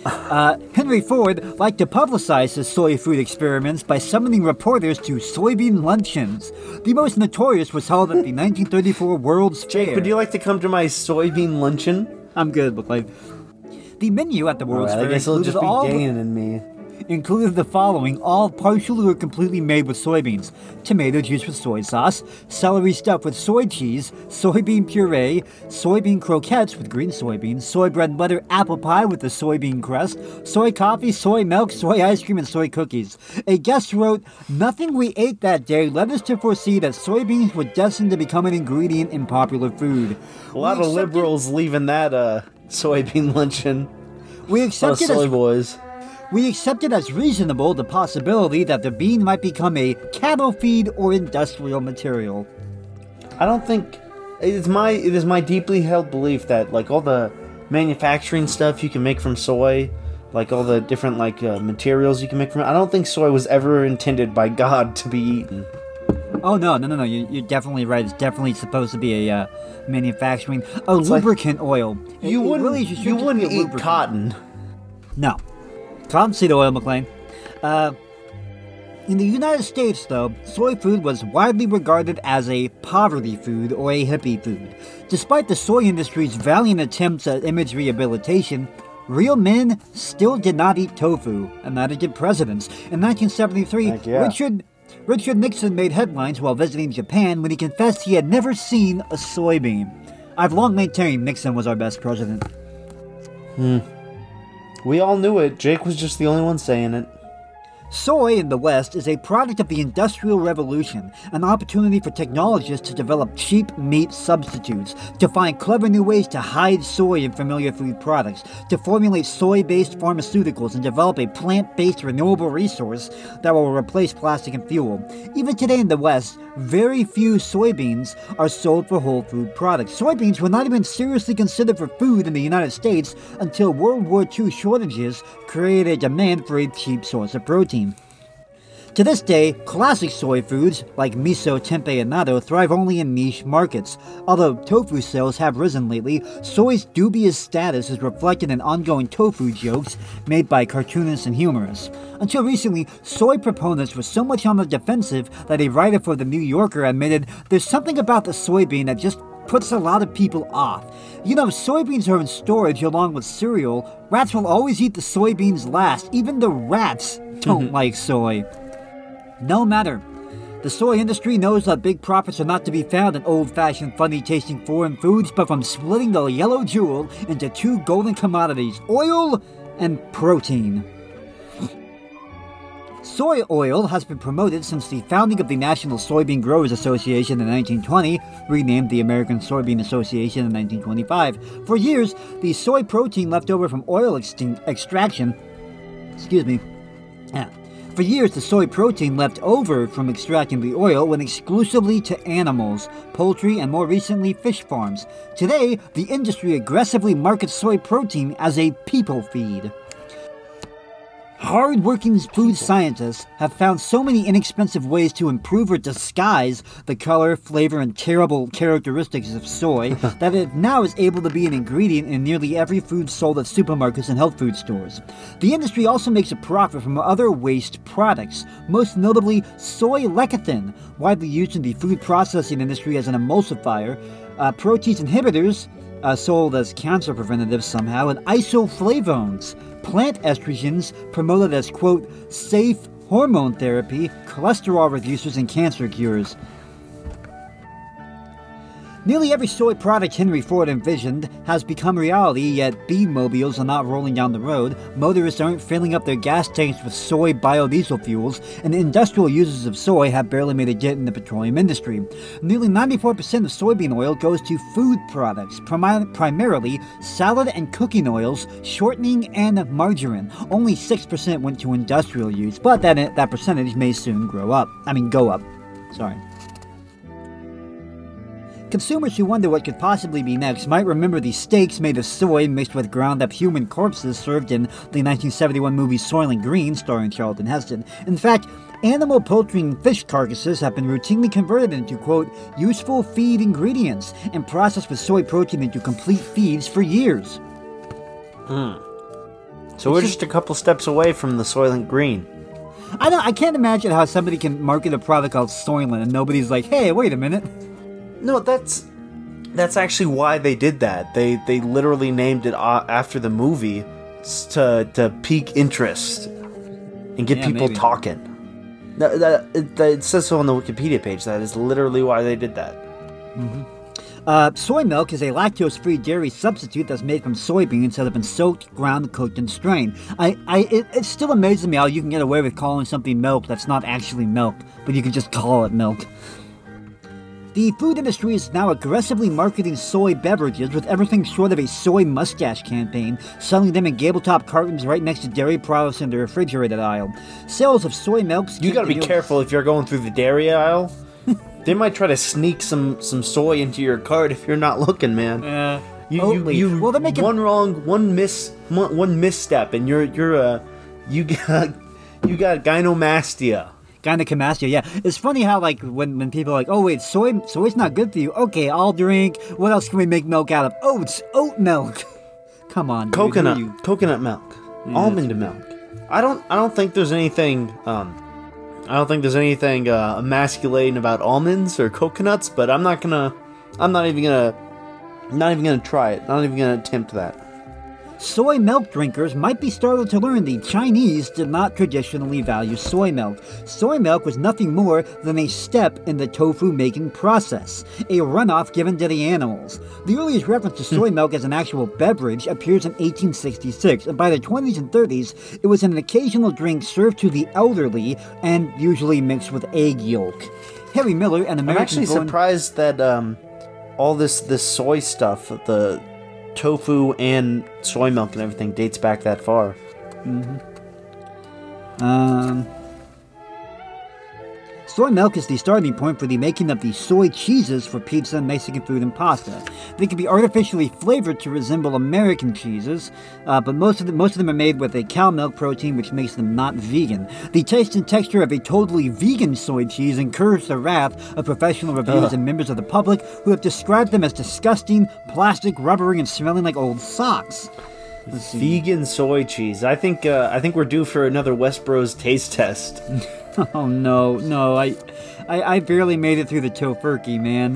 Henry Ford liked to publicize his soy food experiments by summoning reporters to soybean luncheons. The most notorious was held at the 1934 World's Fair. Jake, would you like to come to my soybean luncheon? I'm good, but the menu at the World's Fair I guess it'll just be Dan and me. Included the following, all partially or completely made with soybeans: tomato juice with soy sauce, celery stuffed with soy cheese, soybean puree, soybean croquettes with green soybeans, soy bread and butter apple pie with the soybean crust, soy coffee, soy milk, soy ice cream, and soy cookies. A guest wrote, "Nothing we ate that day led us to foresee that soybeans were destined to become an ingredient in popular food." A lot of liberals leaving that soybean luncheon. We accepted soy boys. We accepted as reasonable the possibility that the bean might become a cattle feed or industrial material. I don't think it is my deeply held belief that all the manufacturing stuff you can make from soy, all the different materials you can make from it, I don't think soy was ever intended by God to be eaten. Oh no! You're definitely right. It's definitely supposed to be a manufacturing lubricant oil. You wouldn't eat cotton. No. Cottonseed oil, McLean. In the United States, though, soy food was widely regarded as a poverty food or a hippie food. Despite the soy industry's valiant attempts at image rehabilitation, real men still did not eat tofu, and neither did presidents. In 1973, Richard Nixon made headlines while visiting Japan when he confessed he had never seen a soybean. I've long maintained Nixon was our best president. We all knew it. Jake was just the only one saying it. Soy in the West is a product of the Industrial Revolution, an opportunity for technologists to develop cheap meat substitutes, to find clever new ways to hide soy in familiar food products, to formulate soy-based pharmaceuticals and develop a plant-based renewable resource that will replace plastic and fuel. Even today in the West, very few soybeans are sold for whole food products. Soybeans were not even seriously considered for food in the United States until World War II shortages created a demand for a cheap source of protein. To this day, classic soy foods like miso, tempeh, and natto thrive only in niche markets. Although tofu sales have risen lately, soy's dubious status is reflected in ongoing tofu jokes made by cartoonists and humorists. Until recently, soy proponents were so much on the defensive that a writer for The New Yorker admitted, "There's something about the soybean that just puts a lot of people off. You know, soybeans are in storage along with cereal. Rats will always eat the soybeans last. Even the rats don't like soy." No matter. The soy industry knows that big profits are not to be found in old-fashioned, funny-tasting foreign foods, but from splitting the yellow jewel into two golden commodities, oil and protein. Soy oil has been promoted since the founding of the National Soybean Growers Association in 1920, renamed the American Soybean Association in 1925. For years, the soy protein left over from oil extraction For years, the soy protein left over from extracting the oil went exclusively to animals, poultry, and more recently, fish farms. Today, the industry aggressively markets soy protein as a people feed. Hard-working food scientists have found so many inexpensive ways to improve or disguise the color, flavor, and terrible characteristics of soy that it now is able to be an ingredient in nearly every food sold at supermarkets and health food stores. The industry also makes a profit from other waste products, most notably soy lecithin, widely used in the food processing industry as an emulsifier, protease inhibitors, sold as cancer preventatives somehow, and isoflavones, plant estrogens promoted as, quote, safe hormone therapy, cholesterol reducers, and cancer cures. Nearly every soy product Henry Ford envisioned has become reality, yet bean-mobiles are not rolling down the road, motorists aren't filling up their gas tanks with soy biodiesel fuels, and industrial users of soy have barely made a dent in the petroleum industry. Nearly 94% of soybean oil goes to food products, primarily salad and cooking oils, shortening, and margarine. Only 6% went to industrial use, but that percentage may soon go up. Consumers who wonder what could possibly be next might remember the steaks made of soy mixed with ground-up human corpses served in the 1971 movie Soylent Green, starring Charlton Heston. In fact, animal, poultry, and fish carcasses have been routinely converted into, quote, useful feed ingredients and processed with soy protein into complete feeds for years. So we're just a couple steps away from the Soylent Green. I can't imagine how somebody can market a product called Soylent and nobody's like, hey, wait a minute. No, that's actually why they did that. They literally named it after the movie to pique interest and get people talking. It says so on the Wikipedia page. That is literally why they did that. Mm-hmm. Soy milk is a lactose-free dairy substitute that's made from soybeans that have been soaked, ground, cooked, and strained. It still amazes me how you can get away with calling something milk that's not actually milk, but you can just call it milk. The food industry is now aggressively marketing soy beverages with everything short of a soy mustache campaign, selling them in gable-top cartons right next to dairy products in the refrigerated aisle. Sales of soy milks... You gotta be careful if you're going through the dairy aisle. They might try to sneak some soy into your cart if you're not looking, man. Well, they're making one misstep, and you got gynomastia. Gynecomastia, yeah. It's funny how, like, when people are like, oh, wait, soy's not good for you. Okay, I'll drink. What else can we make milk out of? Oh, it's oat milk. Come on, dude. Coconut milk. Yeah, almond milk. I don't think there's anything, emasculating about almonds or coconuts, but I'm not even gonna try it. Not even gonna attempt that. Soy milk drinkers might be startled to learn the Chinese did not traditionally value soy milk. Soy milk was nothing more than a step in the tofu making process, a runoff given to the animals. The earliest reference to soy milk as an actual beverage appears in 1866, and by the 20s and 30s, it was an occasional drink served to the elderly and usually mixed with egg yolk. Harry Miller, an American... I'm actually surprised that all this soy stuff, the tofu and soy milk and everything dates back that far. Soy milk is the starting point for the making of the soy cheeses for pizza, Mexican food, and pasta. They can be artificially flavored to resemble American cheeses, but most of them are made with a cow milk protein, which makes them not vegan. The taste and texture of a totally vegan soy cheese incurs the wrath of professional reviewers and members of the public who have described them as disgusting, plastic, rubbery, and smelling like old socks. Vegan soy cheese. I think we're due for another Westbro's taste test. Oh no, I barely made it through the tofurkey, man.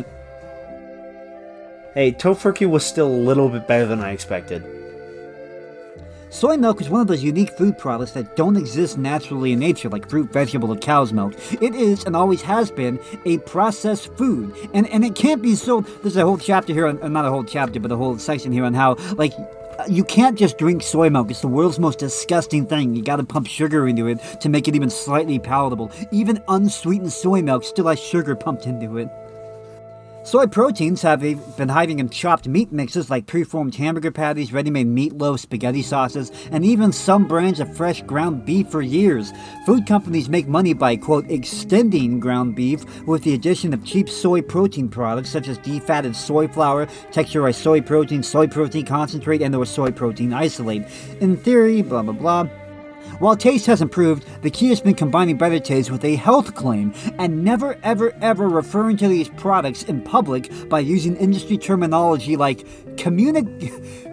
Hey, tofurkey was still a little bit better than I expected. Soy milk is one of those unique food products that don't exist naturally in nature, like fruit, vegetable, or cow's milk. It is, and always has been, a processed food. And it can't be sold... There's a whole chapter here, not a whole chapter, but a whole section here on how, like... You can't just drink soy milk. It's the world's most disgusting thing. You gotta pump sugar into it to make it even slightly palatable. Even unsweetened soy milk still has sugar pumped into it. Soy proteins have been hiding in chopped meat mixes like preformed hamburger patties, ready-made meatloaf, spaghetti sauces, and even some brands of fresh ground beef for years. Food companies make money by, quote, extending ground beef with the addition of cheap soy protein products such as defatted soy flour, texturized soy protein concentrate, and or soy protein isolate. In theory, blah blah blah. While taste has improved, the key has been combining better taste with a health claim and never ever ever referring to these products in public by using industry terminology like community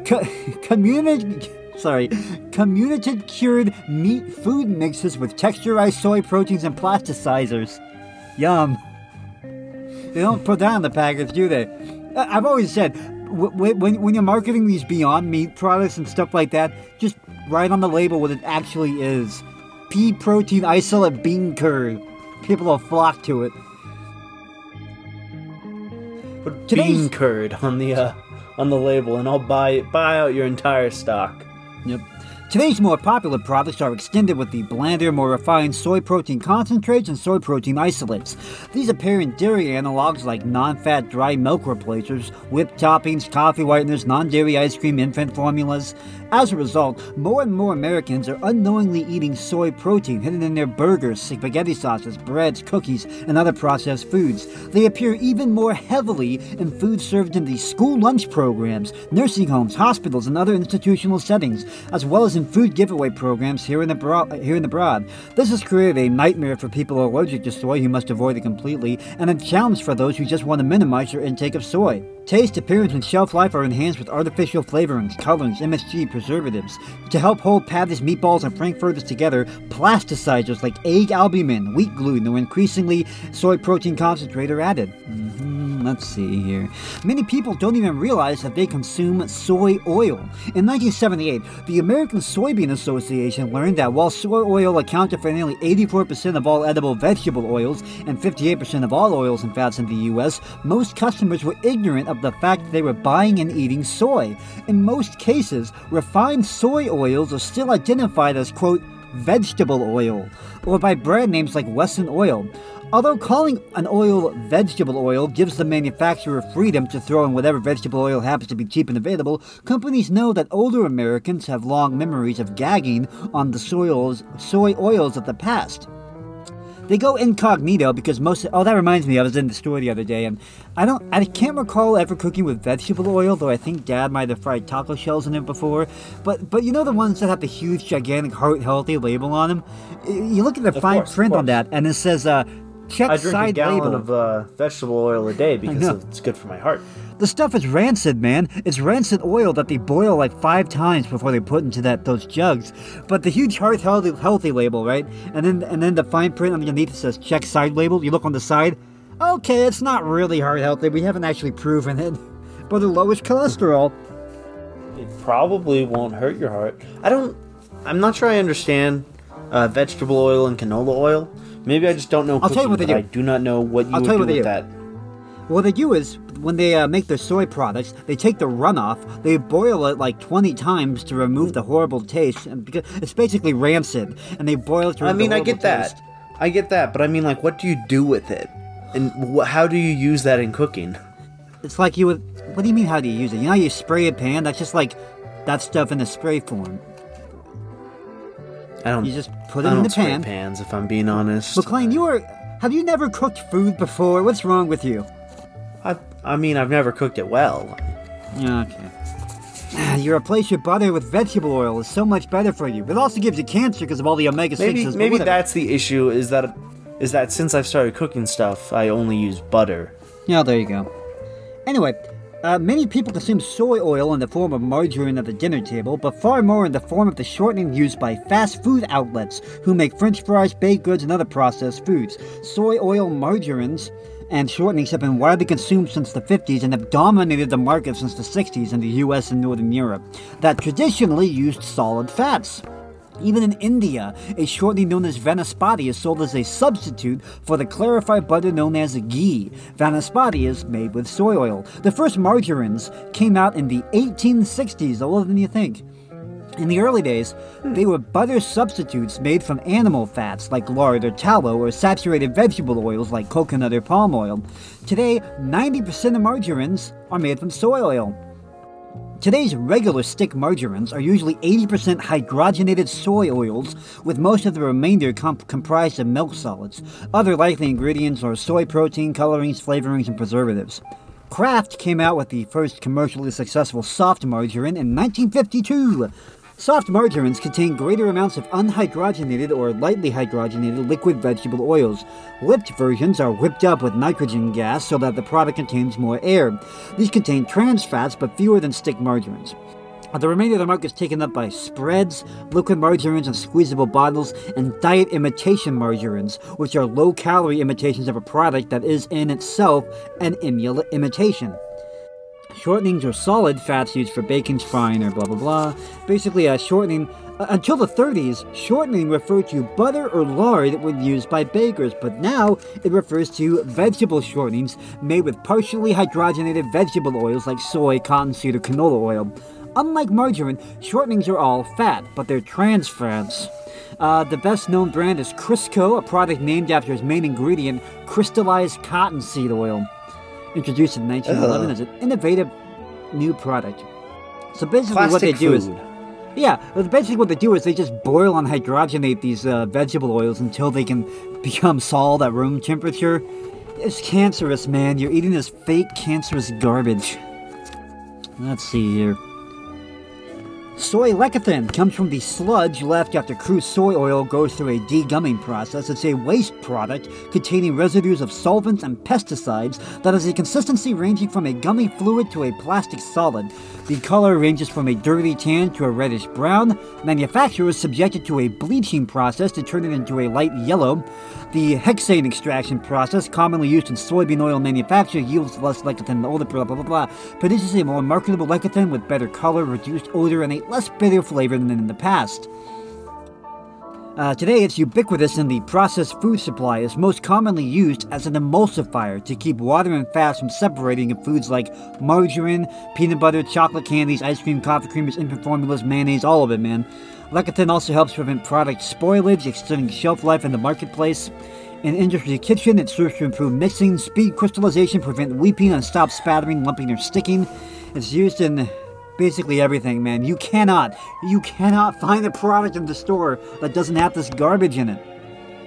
cured meat food mixes with texturized soy proteins and plasticizers. Yum. They don't put that on the package, do they? I've always said, when you're marketing these Beyond Meat products and stuff like that, just write on the label what it actually is. Pea protein isolate bean curd. People will flock to it. Put bean curd on the label, and I'll buy out your entire stock. Yep. Today's more popular products are extended with the blander, more refined soy protein concentrates and soy protein isolates. These appear in dairy analogs like non-fat dry milk replacers, whipped toppings, coffee whiteners, non-dairy ice cream, infant formulas. As a result, more and more Americans are unknowingly eating soy protein hidden in their burgers, spaghetti sauces, breads, cookies, and other processed foods. They appear even more heavily in food served in the school lunch programs, nursing homes, hospitals, and other institutional settings, as well as in and food giveaway programs here in the broad. This has created a nightmare for people allergic to soy who must avoid it completely, and a challenge for those who just want to minimize their intake of soy. Taste, appearance, and shelf life are enhanced with artificial flavorings, colorings, MSG, preservatives. To help hold patties, meatballs, and frankfurters together, plasticizers like egg albumin, wheat gluten, or increasingly soy protein concentrate are added. Let's see here. Many people don't even realize that they consume soy oil. In 1978, the American Soybean Association learned that while soy oil accounted for nearly 84% of all edible vegetable oils and 58% of all oils and fats in the U.S., most customers were ignorant of the fact that they were buying and eating soy. In most cases, refined soy oils are still identified as, quote, vegetable oil, or by brand names like Wesson Oil. Although calling an oil vegetable oil gives the manufacturer freedom to throw in whatever vegetable oil happens to be cheap and available, companies know that older Americans have long memories of gagging on the soy oils of the past. They go incognito because that reminds me, I was in the store the other day, and I can't recall ever cooking with vegetable oil, though I think Dad might have fried taco shells in it before. But you know the ones that have the huge, gigantic, heart healthy label on them? You look at the fine print on that, and it says, check side label. I drink a gallon of vegetable oil a day because it's good for my heart. The stuff is rancid, man. It's rancid oil that they boil like 5 times before they put into those jugs. But the huge heart healthy label, right? And then the fine print underneath it says check side label. You look on the side. Okay, it's not really heart healthy. We haven't actually proven it. But the lowest cholesterol. It probably won't hurt your heart. I'm not sure I understand vegetable oil and canola oil. Maybe I just don't know cooking, I'll tell you what they do. I do not know what you would do with that. What they do is, when they make their soy products, they take the runoff, they boil it like 20 times to remove the horrible taste, and because it's basically rancid, and they boil it to remove the horrible taste. I get that, but I mean, like, what do you do with it? And how do you use that in cooking? It's like you would... What do you mean, how do you use it? You know how you spray a pan? That's just like that stuff in a spray form. You just put it in the pan. I don't spray pans, if I'm being honest. McLean, have you never cooked food before? What's wrong with you? I mean, I've never cooked it well. Okay. You replace your butter with vegetable oil. It's so much better for you. It also gives you cancer because of all the omega-6s. Maybe that's the issue, is that since I've started cooking stuff, I only use butter. Yeah, there you go. Anyway, many people consume soy oil in the form of margarine at the dinner table, but far more in the form of the shortening used by fast food outlets who make French fries, baked goods, and other processed foods. Soy oil margarines and shortenings have been widely consumed since the 50s and have dominated the market since the 60s in the US and Northern Europe, that traditionally used solid fats. Even in India, a shortening known as Vanaspati is sold as a substitute for the clarified butter known as ghee. Vanaspati is made with soy oil. The first margarines came out in the 1860s, older than you think. In the early days, they were butter substitutes made from animal fats like lard or tallow or saturated vegetable oils like coconut or palm oil. Today, 90% of margarines are made from soy oil. Today's regular stick margarines are usually 80% hydrogenated soy oils, with most of the remainder comprised of milk solids. Other likely ingredients are soy protein, colorings, flavorings, and preservatives. Kraft came out with the first commercially successful soft margarine in 1952. Soft margarines contain greater amounts of unhydrogenated or lightly hydrogenated liquid vegetable oils. Whipped versions are whipped up with nitrogen gas so that the product contains more air. These contain trans fats but fewer than stick margarines. The remainder of the market is taken up by spreads, liquid margarines in squeezable bottles, and diet imitation margarines, which are low-calorie imitations of a product that is in itself an imitation. Shortenings are solid fats used for baking, frying, or blah blah blah. Basically, shortening. Until the 30s, shortening referred to butter or lard that was used by bakers, but now it refers to vegetable shortenings made with partially hydrogenated vegetable oils like soy, cottonseed, or canola oil. Unlike margarine, shortenings are all fat, but they're trans fats. The best-known brand is Crisco, a product named after its main ingredient, crystallized cottonseed oil. Introduced in 1911 as an innovative new product. So basically Plastic what they do food. basically what they do is they just boil and hydrogenate these vegetable oils until they can become solid at room temperature. It's cancerous, man. You're eating this fake cancerous garbage. Let's see here. Soy lecithin comes from the sludge left after crude soy oil goes through a degumming process. It's a waste product containing residues of solvents and pesticides that has a consistency ranging from a gummy fluid to a plastic solid. The color ranges from a dirty tan to a reddish brown. Manufacture is subjected to a bleaching process to turn it into a light yellow. The hexane extraction process, commonly used in soybean oil manufacture, yields less lecithin than the older produces a more marketable lecithin with better color, reduced odor, and a less bitter flavor than in the past. Today, it's ubiquitous in the processed food supply. It's most commonly used as an emulsifier to keep water and fats from separating in foods like margarine, peanut butter, chocolate candies, ice cream, coffee creamers, infant formulas, mayonnaise, all of it, man. Lecithin also helps prevent product spoilage, extending shelf life in the marketplace. In industry kitchen, it serves to improve mixing, speed crystallization, prevent weeping, and stop spattering, lumping, or sticking. It's used in basically everything, man. You cannot find a product in the store that doesn't have this garbage in it.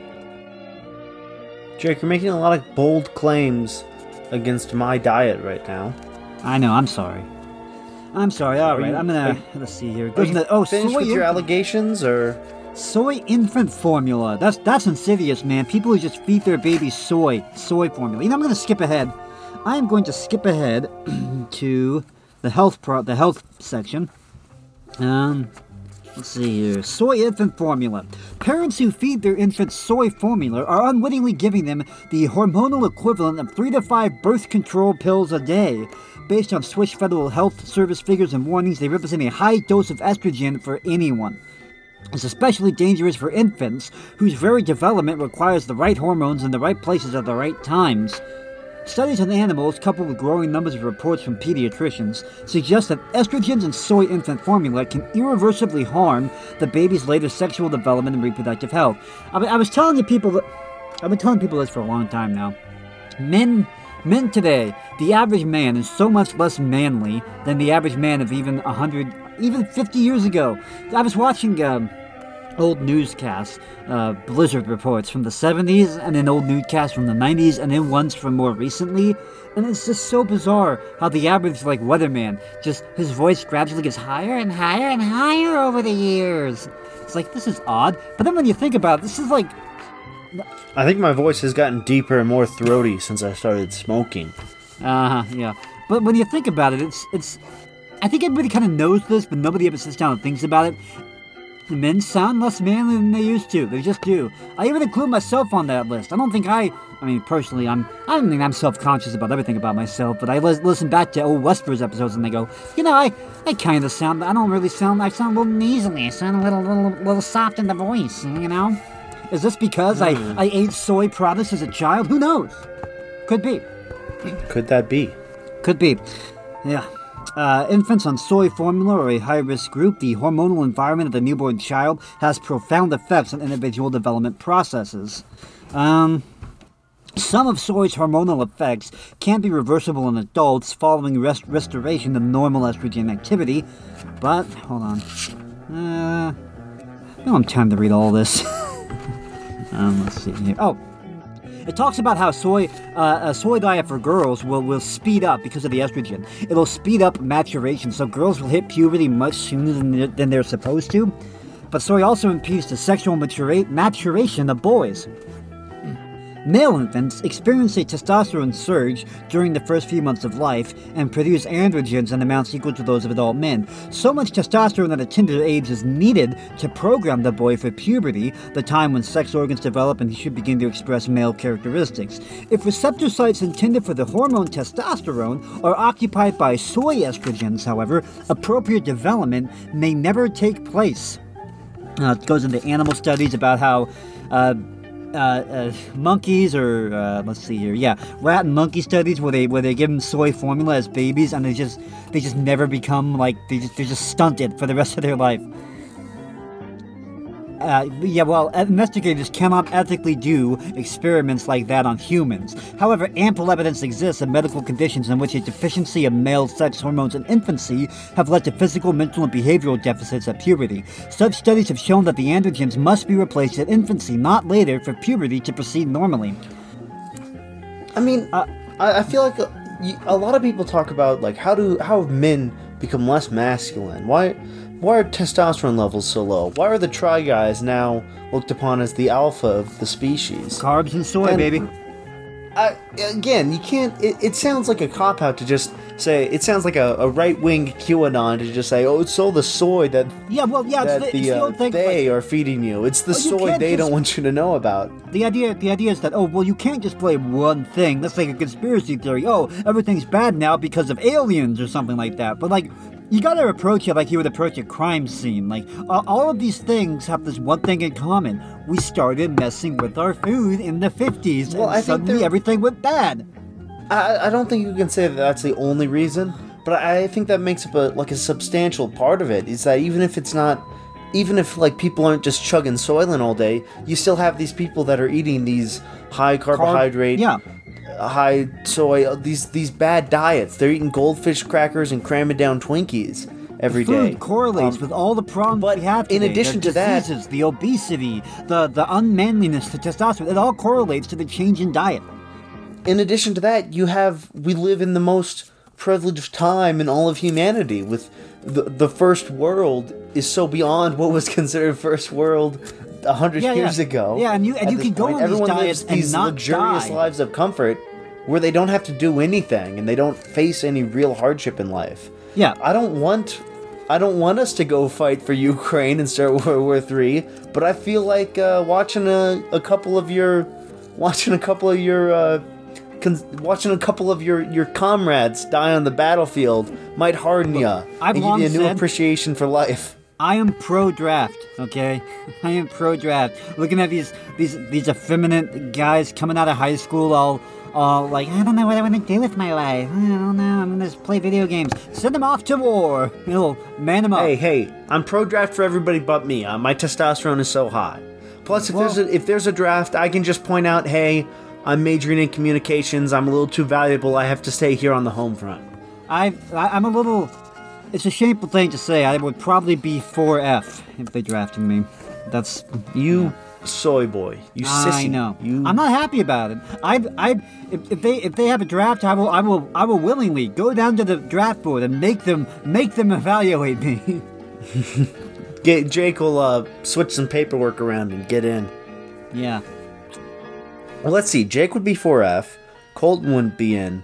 Jake, you're making a lot of bold claims against my diet right now. I know, I'm sorry. All right, I'm gonna, let's see here. Finish with your allegations, or? Soy infant formula. That's insidious, man. People who just feed their babies soy formula. You know, I'm gonna skip ahead. I am going to skip ahead to the health section. Let's see here. Soy infant formula. Parents who feed their infants soy formula are unwittingly giving them the hormonal equivalent of 3 to 5 birth control pills a day. Based on Swiss Federal Health Service figures and warnings, they represent a high dose of estrogen for anyone. It's especially dangerous for infants, whose very development requires the right hormones in the right places at the right times. Studies on animals, coupled with growing numbers of reports from pediatricians, suggest that estrogens in soy infant formula can irreversibly harm the baby's later sexual development and reproductive health. I've been telling people this for a long time now. Men today, the average man is so much less manly than the average man of even 100, even 50 years ago. I was watching old newscasts, Blizzard reports from the 70s, and then old newscasts from the 90s, and then ones from more recently. And it's just so bizarre how the average, weatherman, just his voice gradually gets higher and higher and higher over the years. It's like, this is odd. But then when you think about it, this is like... I think my voice has gotten deeper and more throaty since I started smoking. Yeah. But when you think about it, it's... I think everybody kind of knows this, but nobody ever sits down and thinks about it. The men sound less manly than they used to. They just do. I even include myself on that list. I mean, personally, I don't think I'm self-conscious about everything about myself, but I listen back to old Westbrook episodes and they go, I kind of sound, I sound a little nasally. I sound a little soft in the voice, Is this because I ate soy products as a child? Who knows? Could be. Could that be? Could be. Yeah. Infants on soy formula are a high-risk group. The hormonal environment of the newborn child has profound effects on individual development processes. Some of soy's hormonal effects can be reversible in adults following restoration of normal estrogen activity. But, hold on. I don't have time to read all this. Let's see here. Oh! It talks about how a soy diet for girls will speed up because of the estrogen. It'll speed up maturation, so girls will hit puberty much sooner than they're supposed to. But soy also impedes the sexual maturation of boys. Male infants experience a testosterone surge during the first few months of life and produce androgens in amounts equal to those of adult men. So much testosterone at a tender age is needed to program the boy for puberty, the time when sex organs develop and he should begin to express male characteristics. If receptor sites intended for the hormone testosterone are occupied by soy estrogens, however, appropriate development may never take place. It goes into animal studies about how monkeys, or let's see here, rat and monkey studies where they give them soy formula as babies, and they just never become they're just stunted for the rest of their life. Investigators cannot ethically do experiments like that on humans. However, ample evidence exists of medical conditions in which a deficiency of male sex hormones in infancy have led to physical, mental, and behavioral deficits at puberty. Such studies have shown that the androgens must be replaced at infancy, not later, for puberty to proceed normally. I mean, I feel like a lot of people talk about how have men become less masculine? Why? Why are testosterone levels so low? Why are the Try Guys now looked upon as the alpha of the species? Carbs and soy, baby. Again, you can't... It sounds like a cop-out to just say... It sounds like a right-wing QAnon to just say, oh, it's all the soy that... Yeah, well, yeah, that they are feeding you. It's the soy they don't want you to know about. The idea is that, oh, well, you can't just blame one thing. That's like a conspiracy theory. Oh, everything's bad now because of aliens or something like that. But, like... You gotta approach it like you would approach a crime scene. Like, all of these things have this one thing in common. We started messing with our food in the 50s, and suddenly everything went bad. I don't think you can say that that's the only reason, but I think that makes up a substantial part of it, is that even if like people aren't just chugging Soylent all day, you still have these people that are eating these high carbohydrate... high soy, these bad diets. They're eating goldfish crackers and cramming down Twinkies every day. Food correlates with all the problems we have today. In addition to that, diseases, the obesity, the unmanliness, the testosterone, it all correlates to the change in diet. In addition to that, we live in the most privileged time in all of humanity. With the first world is so beyond what was considered first world 100 years ago. Yeah, and you can go on these diets and not luxurious die. lives of comfort where they don't have to do anything and they don't face any real hardship in life. Yeah. I don't want us to go fight for Ukraine and start World War III, but I feel like watching a couple of your comrades die on the battlefield might harden you and give you a new appreciation for life. I am pro-draft, okay? I am pro-draft. Looking at these effeminate guys coming out of high school all like, I don't know what I want to do with my life. I don't know, I'm going to play video games. Send them off to war. Man them up. Hey, I'm pro-draft for everybody but me. My testosterone is so high. Plus, if there's a draft, I can just point out, hey, I'm majoring in communications. I'm a little too valuable. I have to stay here on the home front. I'm a little... It's a shameful thing to say. I would probably be 4F if they drafted me. That's... You soy boy. You sissy. I know. I'm not happy about it. If they have a draft, I will willingly go down to the draft board and make them evaluate me. Jake will switch some paperwork around and get in. Yeah. Well, let's see. Jake would be 4F. Colton wouldn't be in.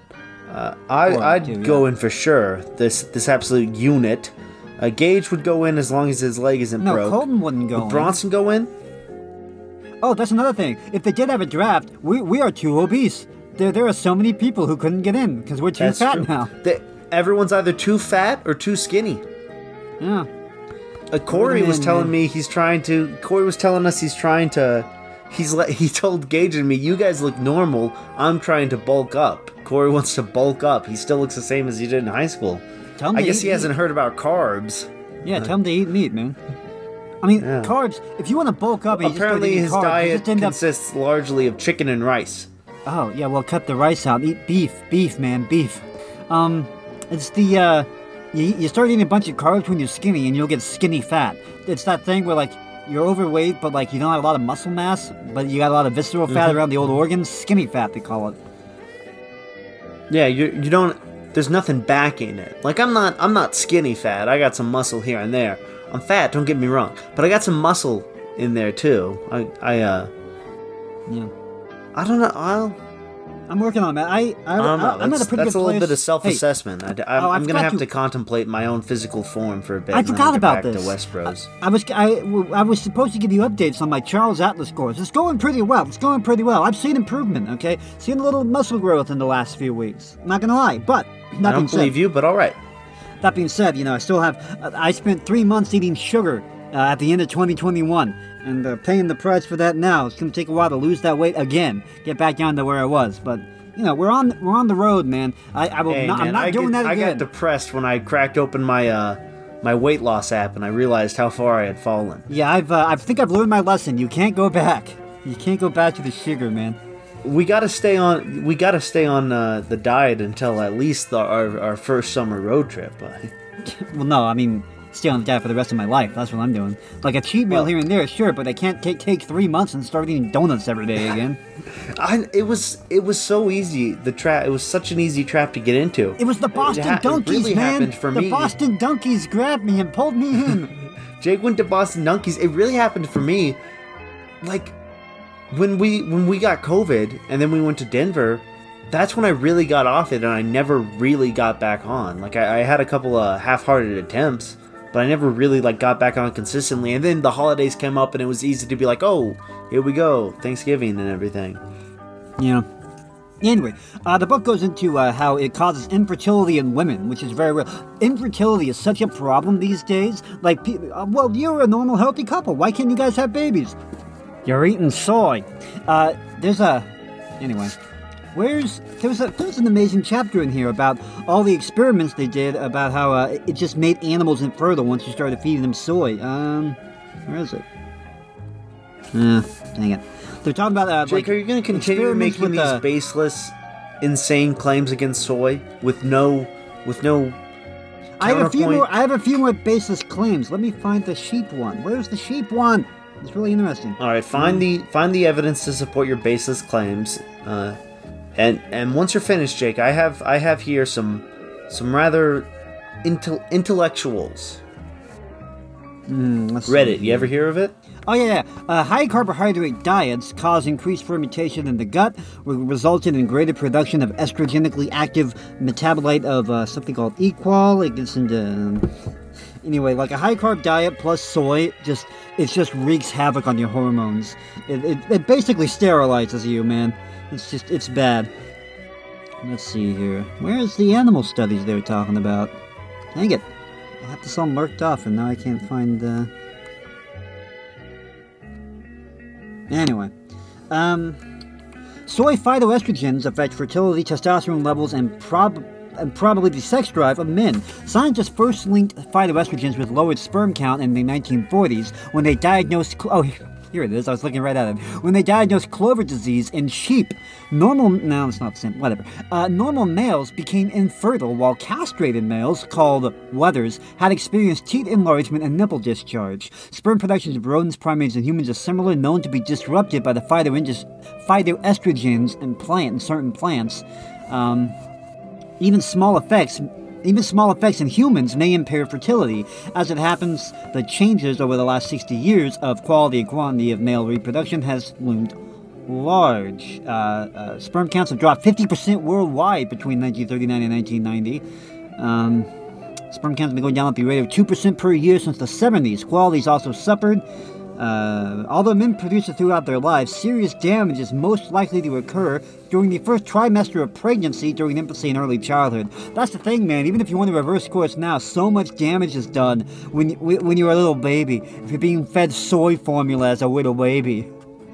I'd go in for sure. This absolute unit. Gage would go in as long as his leg isn't broke. No, Colton wouldn't go in. Would Bronson go in? Oh, that's another thing. If they did have a draft, we are too obese. There are so many people who couldn't get in because we're too fat now. Everyone's either too fat or too skinny. Yeah. Corey was telling me Corey was telling us he's trying to... He told Gage and me, you guys look normal. I'm trying to bulk up. Corey wants to bulk up. He still looks the same as he did in high school. I guess he hasn't heard about carbs. Yeah, tell him to eat meat, man. I mean, carbs, if you want to bulk up... Apparently his diet consists largely of chicken and rice. Oh, yeah, well, cut the rice out. Eat beef, man, beef. It's the, you start eating a bunch of carbs when you're skinny and you'll get skinny fat. It's that thing where, like, you're overweight, but, like, you don't have a lot of muscle mass, but you got a lot of visceral fat around the old organs. Skinny fat, they call it. Yeah, you don't... There's nothing backing it. Like, I'm not skinny fat. I got some muscle here and there. I'm fat, don't get me wrong. But I got some muscle in there, too. Yeah. I don't know, I'm working on that. I'm at a pretty good place. That's a little bit of self-assessment. Hey, I'm going to have to contemplate my own physical form for a bit. I forgot about this. To Westeros. I was supposed to give you updates on my Charles Atlas course. It's going pretty well. I've seen improvement, okay? Seen a little muscle growth in the last few weeks. I'm not going to lie, but... I don't believe you, but all right. That being said, I still have... I spent 3 months eating sugar at the end of 2021, and paying the price for that now. It's going to take a while to lose that weight again, get back down to where I was, but... we're on the road, man. I'm not doing that again. I got depressed when I cracked open my my weight loss app and I realized how far I had fallen. Yeah, I think I've learned my lesson. You can't go back. You can't go back to the sugar, man. We gotta stay on the diet until at least our first summer road trip. Well, no, I mean, stay on the diet for the rest of my life. That's what I'm doing. Like a cheat meal here and there, sure, but I can't take 3 months and start eating donuts every day again. It was so easy. It was such an easy trap to get into. It was the Boston Donkeys, really man. Happened for me. The Boston Donkeys grabbed me and pulled me in. Jake went to Boston Donkeys. It really happened for me. Like when we got COVID and then we went to Denver. That's when I really got off it, and I never really got back on. Like, I had a couple of half-hearted attempts, but I never really, like, got back on consistently. And then the holidays came up, and it was easy to be like, oh, here we go, Thanksgiving and everything. Yeah. Anyway, the book goes into how it causes infertility in women, which is very real. Infertility is such a problem these days. Like, well, you're a normal, healthy couple. Why can't you guys have babies? You're eating soy. Anyway... There was an amazing chapter in here about all the experiments they did about how it just made animals infertile once you started feeding them soy. Where is it? Dang it. They're talking about Jake, are you going to continue making these baseless, insane claims against soy with no I have a few more baseless claims. Let me find the sheep one. Where's the sheep one? It's really interesting. All right, find the evidence to support your baseless claims. And once you're finished, Jake, I have here some rather intellectuals. Reddit, you ever hear of it? Oh yeah. High carbohydrate diets cause increased fermentation in the gut, resulting in greater production of estrogenically active metabolite of something called equal. It gets into anyway, like a high carb diet plus soy, it just wreaks havoc on your hormones. It basically sterilizes you, man. It's bad. Let's see here. Where's the animal studies they were talking about? Dang it. I have this all marked off and now I can't find Anyway. Soy phytoestrogens affect fertility, testosterone levels, and probably the sex drive of men. Scientists first linked phytoestrogens with lowered sperm count in the 1940s when they diagnosed... Here it is. I was looking right at it. When they diagnosed Clover disease in sheep, normal males became infertile, while castrated males, called wethers, had experienced teat enlargement and nipple discharge. Sperm production of rodents, primates, and humans is similar, known to be disrupted by the phytoestrogens in certain plants. Even small effects in humans may impair fertility. As it happens, the changes over the last 60 years of quality and quantity of male reproduction has loomed large. Sperm counts have dropped 50% worldwide between 1939 and 1990. Sperm counts have been going down at the rate of 2% per year since the 70s. Quality's also suffered. Although men produce it throughout their lives, serious damage is most likely to occur during the first trimester of pregnancy, during infancy, and early childhood. That's the thing, man. Even if you want to reverse course now, so much damage is done when you're a little baby. If you're being fed soy formula as a little baby.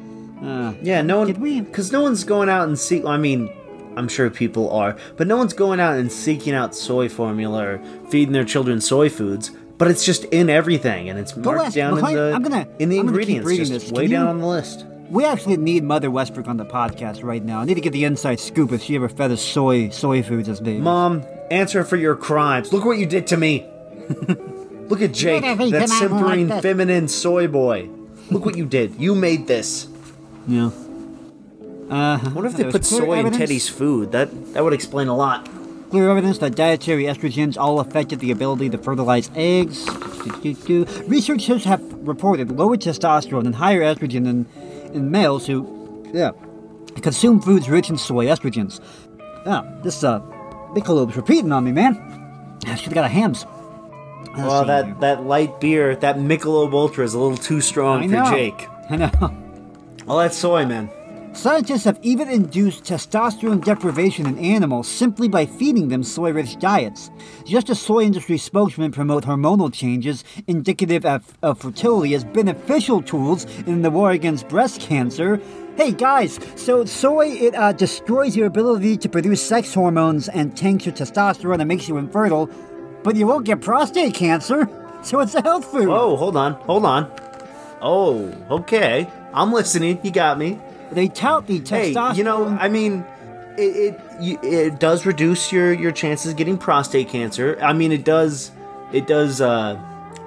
Because no one's going out and seek. I mean, I'm sure people are, but no one's going out and seeking out soy formula or feeding their children soy foods. But it's just in everything, and it's marked down in the ingredients, just way down on the list. We actually need Mother Westbrook on the podcast right now. I need to get the inside scoop if she ever fed us soy foods as babies. Mom, answer for your crimes. Look what you did to me. Look at Jake, that simpering, feminine soy boy. Look what you did. You made this. Yeah. What if they put soy in Teddy's food? That would explain a lot. Clear evidence that dietary estrogens all affected the ability to fertilize eggs. Researchers have reported lower testosterone and higher estrogen in males who consume foods rich in soy estrogens. This Michelob's repeating on me, man. I should have got a Hamm's. Well, that light beer, that Michelob Ultra is a little too strong for Jake. I know. All that soy, man. Scientists have even induced testosterone deprivation in animals simply by feeding them soy-rich diets. Just as soy industry spokesmen promote hormonal changes indicative of fertility as beneficial tools in the war against breast cancer. Hey guys, so soy, it destroys your ability to produce sex hormones and tanks your testosterone and makes you infertile, but you won't get prostate cancer, so it's a health food. Whoa, hold on. Oh, okay. I'm listening, you got me. They tout the testosterone. Hey, you know, I mean, it does reduce your chances of getting prostate cancer. I mean, it does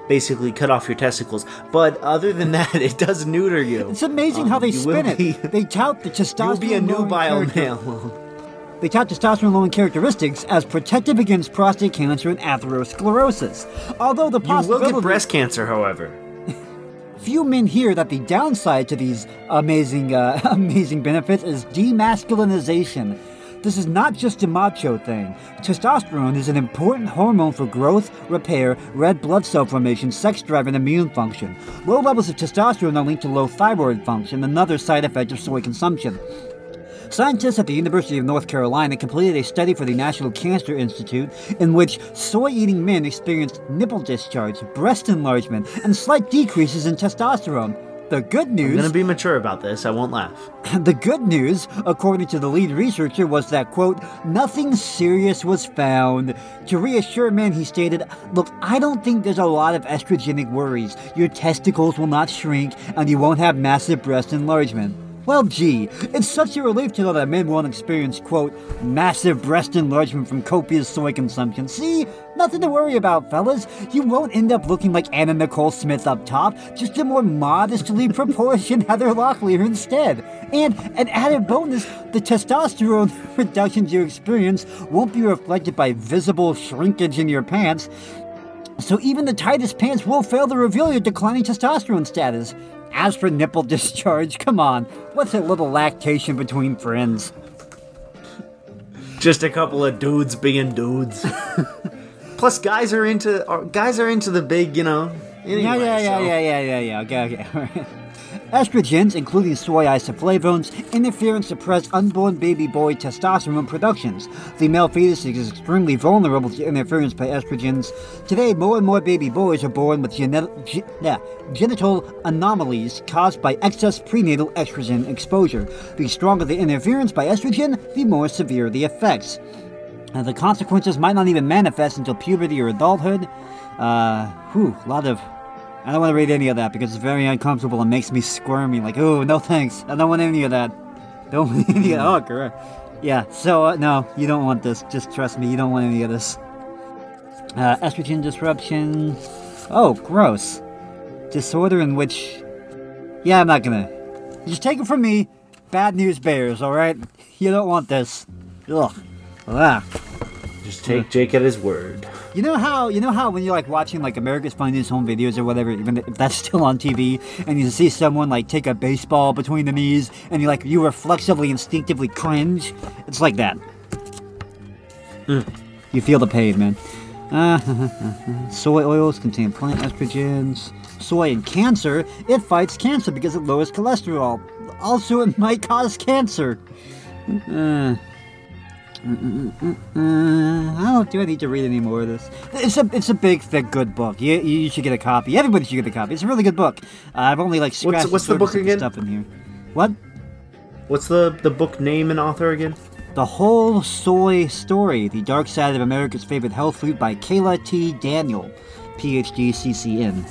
basically cut off your testicles. But other than that, it does neuter you. It's amazing how they spin it. They tout the testosterone. You'll be a nubile male. They tout testosterone-lowering characteristics as protective against prostate cancer and atherosclerosis. Although the possibility... You will get breast cancer, however. Few men hear that the downside to these amazing benefits is demasculinization. This is not just a macho thing. Testosterone is an important hormone for growth, repair, red blood cell formation, sex drive, and immune function. Low levels of testosterone are linked to low thyroid function, another side effect of soy consumption. Scientists at the University of North Carolina completed a study for the National Cancer Institute in which soy-eating men experienced nipple discharge, breast enlargement, and slight decreases in testosterone. The good news... I'm going to be mature about this, I won't laugh. The good news, according to the lead researcher, was that, quote, nothing serious was found. To reassure men, he stated, look, I don't think there's a lot of estrogenic worries. Your testicles will not shrink, and you won't have massive breast enlargement. Well, gee, it's such a relief to know that men won't experience, quote, massive breast enlargement from copious soy consumption. See? Nothing to worry about, fellas. You won't end up looking like Anna Nicole Smith up top, just a more modestly proportioned Heather Locklear instead. And an added bonus, the testosterone reductions you experience won't be reflected by visible shrinkage in your pants, so even the tightest pants will fail to reveal your declining testosterone status. As for nipple discharge, come on, what's a little lactation between friends? Just a couple of dudes being dudes. Plus, guys are into the big, Anyway, yeah. Okay. All right. Estrogens, including soy isoflavones, interfere and suppress unborn baby boy testosterone productions. The male fetus is extremely vulnerable to interference by estrogens. Today, more and more baby boys are born with genital anomalies caused by excess prenatal estrogen exposure. The stronger the interference by estrogen, the more severe the effects. The consequences might not even manifest until puberty or adulthood. I don't want to read any of that because it's very uncomfortable and makes me squirmy. Like, oh, no thanks. I don't want any of that. Don't want any of that. Oh, correct. Yeah, so, no, you don't want this. Just trust me, you don't want any of this. Estrogen disruption. Oh, gross. Disorder in which... Yeah, I'm not gonna... Just take it from me. Bad news bears, alright? You don't want this. Ugh. Ah. Just take Jake at his word. You know how when you're watching America's Funniest Home Videos or whatever, even if that's still on TV, and you see someone take a baseball between the knees, and you reflexively, instinctively cringe? It's like that. You feel the pain, man. Soy oils contain plant estrogens. Soy and cancer, it fights cancer because it lowers cholesterol. Also, it might cause cancer. Do I need to read any more of this? It's a big, thick, good book. You should get a copy. Everybody should get a copy. It's a really good book. I've only scratched what's the book again? Stuff in here. What? What's the book name and author again? The Whole Soy Story: The Dark Side of America's Favorite Health Food by Kayla T. Daniel, PhD, CCN.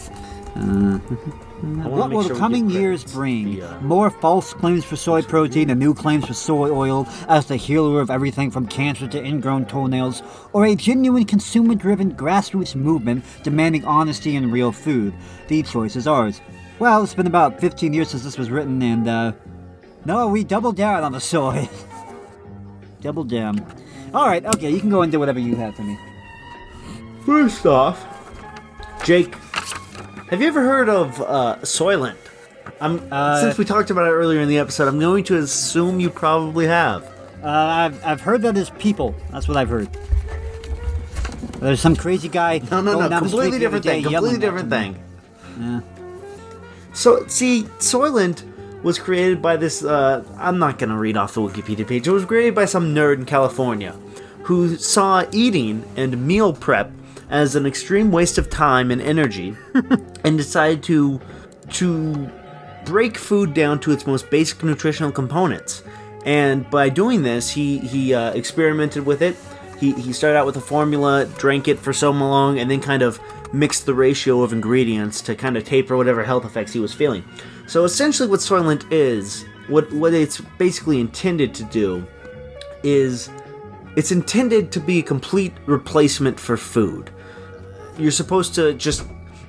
What will the coming years bring? More false claims for soy protein and new claims for soy oil as the healer of everything from cancer to ingrown toenails, or a genuine consumer-driven grassroots movement demanding honesty and real food? The choice is ours. Well, it's been about 15 years since this was written, and no, we doubled down on the soy. Double down. Alright, okay, you can go into whatever you have for me. First off, Jake, have you ever heard of Soylent? Since we talked about it earlier in the episode, I'm going to assume you probably have. I've heard that it's people. That's what I've heard. There's some crazy guy. No. Completely different thing. Completely different thing. Yeah. So, see, Soylent was created by this, I'm not going to read off the Wikipedia page. It was created by some nerd in California who saw eating and meal prep as an extreme waste of time and energy and decided to break food down to its most basic nutritional components. And by doing this, he experimented with it. He started out with a formula, drank it for so long, and then kind of mixed the ratio of ingredients to kind of taper whatever health effects he was feeling. So essentially what Soylent is, what it's basically intended to do, is it's intended to be a complete replacement for food. You're supposed to just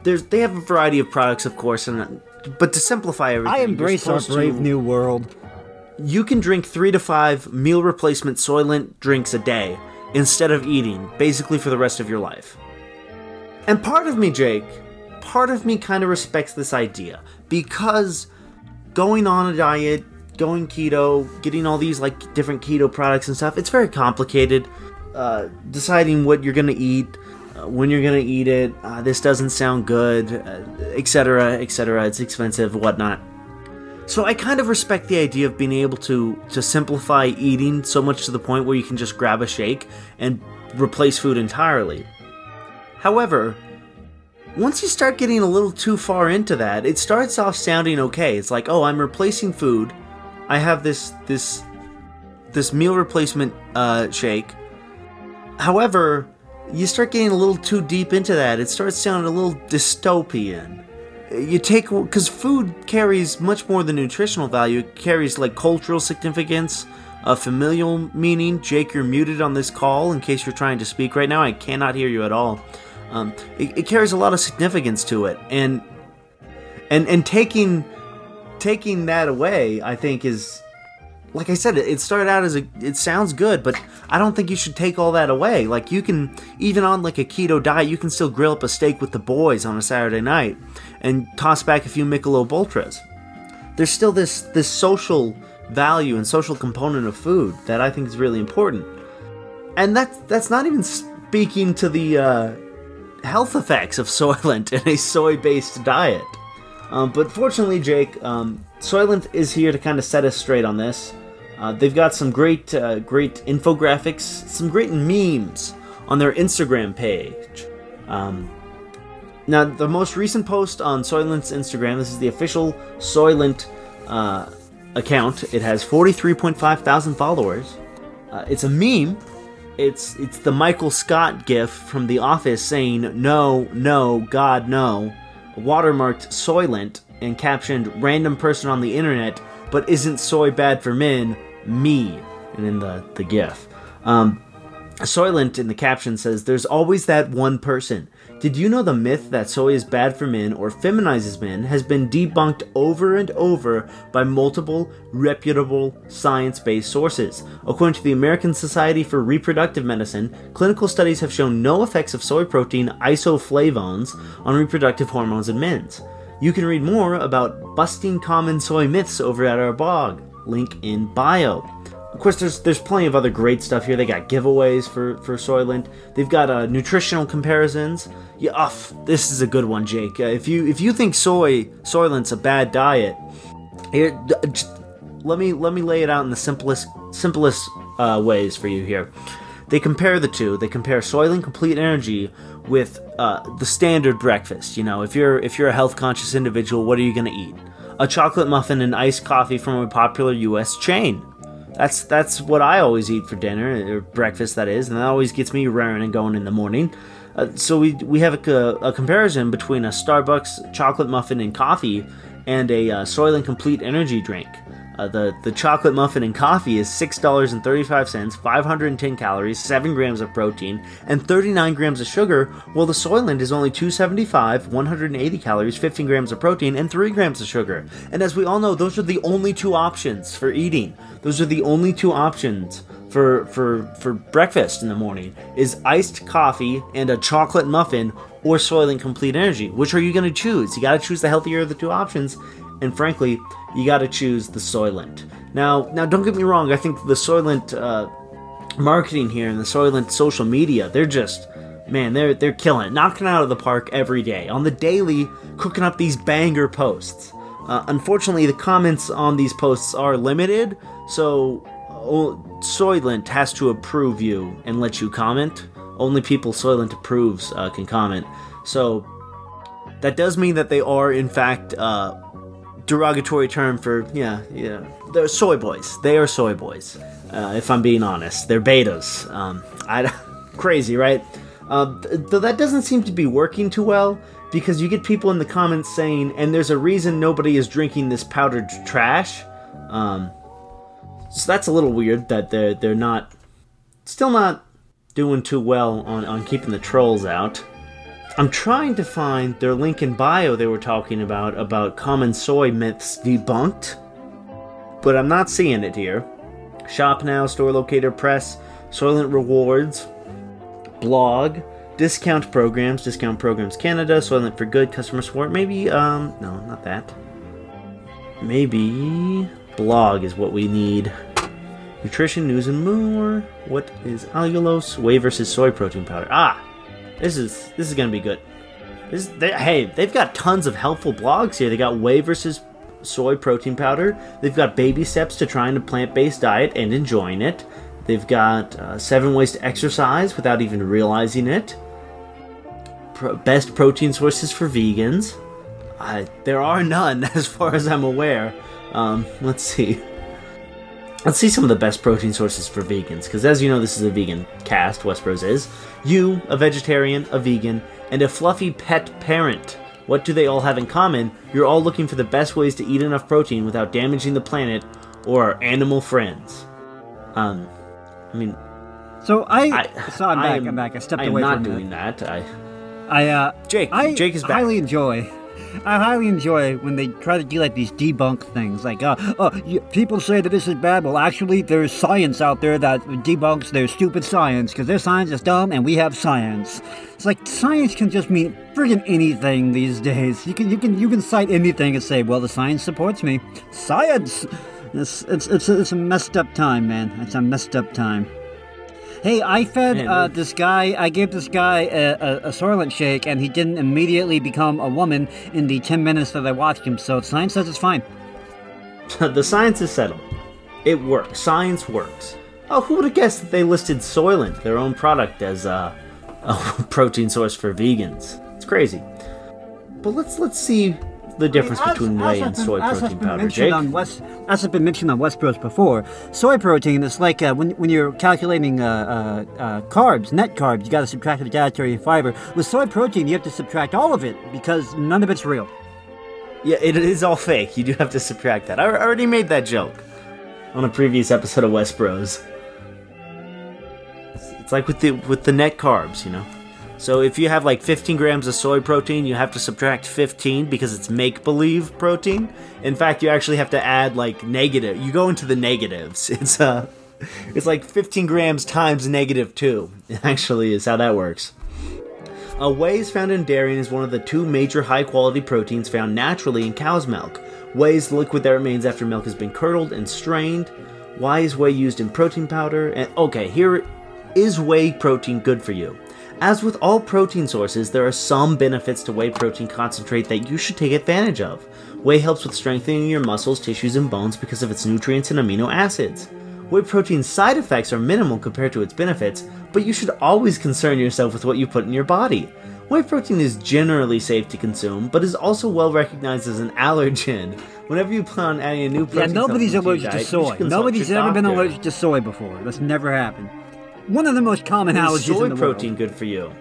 they have a variety of products, of course, but to simplify everything, I embrace our brave new world. You can drink 3 to 5 meal replacement Soylent drinks a day instead of eating, basically for the rest of your life. And part of me, Jake, kind of respects this idea, because going on a diet, going keto, getting all these like different keto products and stuff, it's very complicated. Deciding what you're gonna eat, when you're gonna eat it, this doesn't sound good, etc., etc. It's expensive, whatnot. So I kind of respect the idea of being able to simplify eating so much to the point where you can just grab a shake and replace food entirely. However, once you start getting a little too far into that, it starts off sounding okay. It's like, oh, I'm replacing food. I have this meal replacement shake. However, you start getting a little too deep into that. It starts sounding a little dystopian. Because food carries much more than nutritional value. It carries like cultural significance, familial meaning. Jake, you're muted on this call in case you're trying to speak right now. I cannot hear you at all. It carries a lot of significance to it, and taking that away, I think, is, like I said, it started out as it sounds good, but I don't think you should take all that away. Like, you can, even on like a keto diet, you can still grill up a steak with the boys on a Saturday night and toss back a few Michelob Ultras. There's still this social value and social component of food that I think is really important. And that's not even speaking to the health effects of Soylent in a soy-based diet. But fortunately, Jake, Soylent is here to kind of set us straight on this. They've got some great infographics, some great memes on their Instagram page. Now, the most recent post on Soylent's Instagram, this is the official Soylent account. It has 43.5 thousand followers. It's a meme. It's the Michael Scott gif from The Office saying, "No, no, God, no," watermarked Soylent and captioned, "Random person on the internet, but isn't soy bad for men? Me." And in the gif. Soylent in the caption says, "There's always that one person. Did you know the myth that soy is bad for men or feminizes men has been debunked over and over by multiple reputable science-based sources? According to the American Society for Reproductive Medicine, clinical studies have shown no effects of soy protein isoflavones on reproductive hormones in men." You can read more about busting common soy myths over at our blog. Link in bio. Of course, there's plenty of other great stuff here. They got giveaways for Soylent. They've got nutritional comparisons. Yeah, this is a good one, Jake. If you think Soylent's a bad diet, here, let me lay it out in the simplest ways for you here. They compare the two. They compare Soylent Complete Energy with the standard breakfast. You know, if you're a health conscious individual, what are you gonna eat? A chocolate muffin and iced coffee from a popular U.S. chain. That's what I always eat for dinner, or breakfast, that is, and that always gets me raring and going in the morning. So we have a comparison between a Starbucks chocolate muffin and coffee and a Soylent Complete Energy drink. The chocolate muffin and coffee is $6.35, 510 calories, 7 grams of protein, and 39 grams of sugar, while the Soylent is only $2.75, 180 calories, 15 grams of protein, and 3 grams of sugar. And as we all know, those are the only two options for eating. Those are the only two options for breakfast in the morning, is iced coffee and a chocolate muffin, or Soylent Complete Energy. Which are you going to choose? You got to choose the healthier of the two options. And frankly, you got to choose the Soylent. Now, don't get me wrong. I think the Soylent marketing here and the Soylent social media, they're just, man, they're killing it, knocking it out of the park every day on the daily, cooking up these banger posts. Unfortunately, the comments on these posts are limited, so Soylent has to approve you and let you comment. Only people Soylent approves can comment. So that does mean that they are, in fact, derogatory term for, they're soy boys. They are soy boys, if I'm being honest. They're betas. Crazy, right? Though that doesn't seem to be working too well, because you get people in the comments saying, and there's a reason nobody is drinking this powdered trash. So that's a little weird that they're still not doing too well on keeping the trolls out. I'm trying to find their link in bio they were talking about common soy myths debunked, but I'm not seeing it here. Shop now, store locator, press, Soylent Rewards, blog, discount programs Canada, Soylent for Good, customer support, maybe, no, not that. Maybe blog is what we need. Nutrition, news, and more. What is allulose? Whey versus soy protein powder. This is gonna be good. They've got tons of helpful blogs here. They got whey versus soy protein powder. They've got baby steps to trying a plant-based diet and enjoying it. They've got 7 ways to exercise without even realizing it. Best protein sources for vegans. There are none, as far as I'm aware. Let's see. Let's see some of the best protein sources for vegans, because as you know, this is a vegan cast, West Bros is. You, a vegetarian, a vegan, and a fluffy pet parent. What do they all have in common? You're all looking for the best ways to eat enough protein without damaging the planet or our animal friends. I'm back. I stepped away from it. I'm not doing that. Jake is back. I highly enjoy when they try to do like these debunk things, like, people say that this is bad. Well, actually, there's science out there that debunks their stupid science, because their science is dumb and we have science. It's like science can just mean friggin' anything these days. You can cite anything and say, well, the science supports me. Science. It's a messed up time, man. It's a messed up time. Hey, I gave this guy a Soylent shake, and he didn't immediately become a woman in the 10 minutes that I watched him, so science says it's fine. The science is settled. It works. Science works. Oh, who would have guessed that they listed Soylent, their own product, as a protein source for vegans? It's crazy. But let's see the difference between whey and soy protein powder, Jake. As has been mentioned on West Bros before, soy protein is like when you're calculating carbs, net carbs, you got to subtract the dietary fiber. With soy protein, you have to subtract all of it because none of it's real. Yeah, it is all fake. You do have to subtract that. I already made that joke on a previous episode of West Bros. It's like with the net carbs, you know. So if you have like 15 grams of soy protein, you have to subtract 15 because it's make-believe protein. In fact, you actually have to add like negative. You go into the negatives. It's like 15 grams times -2. It actually is how that works. Whey is found in dairy and is one of the 2 major high-quality proteins found naturally in cow's milk. Whey is the liquid that remains after milk has been curdled and strained. Why is whey used in protein powder? And okay, here is whey protein good for you? As with all protein sources, there are some benefits to whey protein concentrate that you should take advantage of. Whey helps with strengthening your muscles, tissues, and bones because of its nutrients and amino acids. Whey protein's side effects are minimal compared to its benefits, but you should always concern yourself with what you put in your body. Whey protein is generally safe to consume, but is also well recognized as an allergen. Whenever you plan on adding a new protein nobody's allergic to soy. Nobody's ever been allergic to soy before. That's never happened. One of the most common allergies in the world. Is soy protein good for you?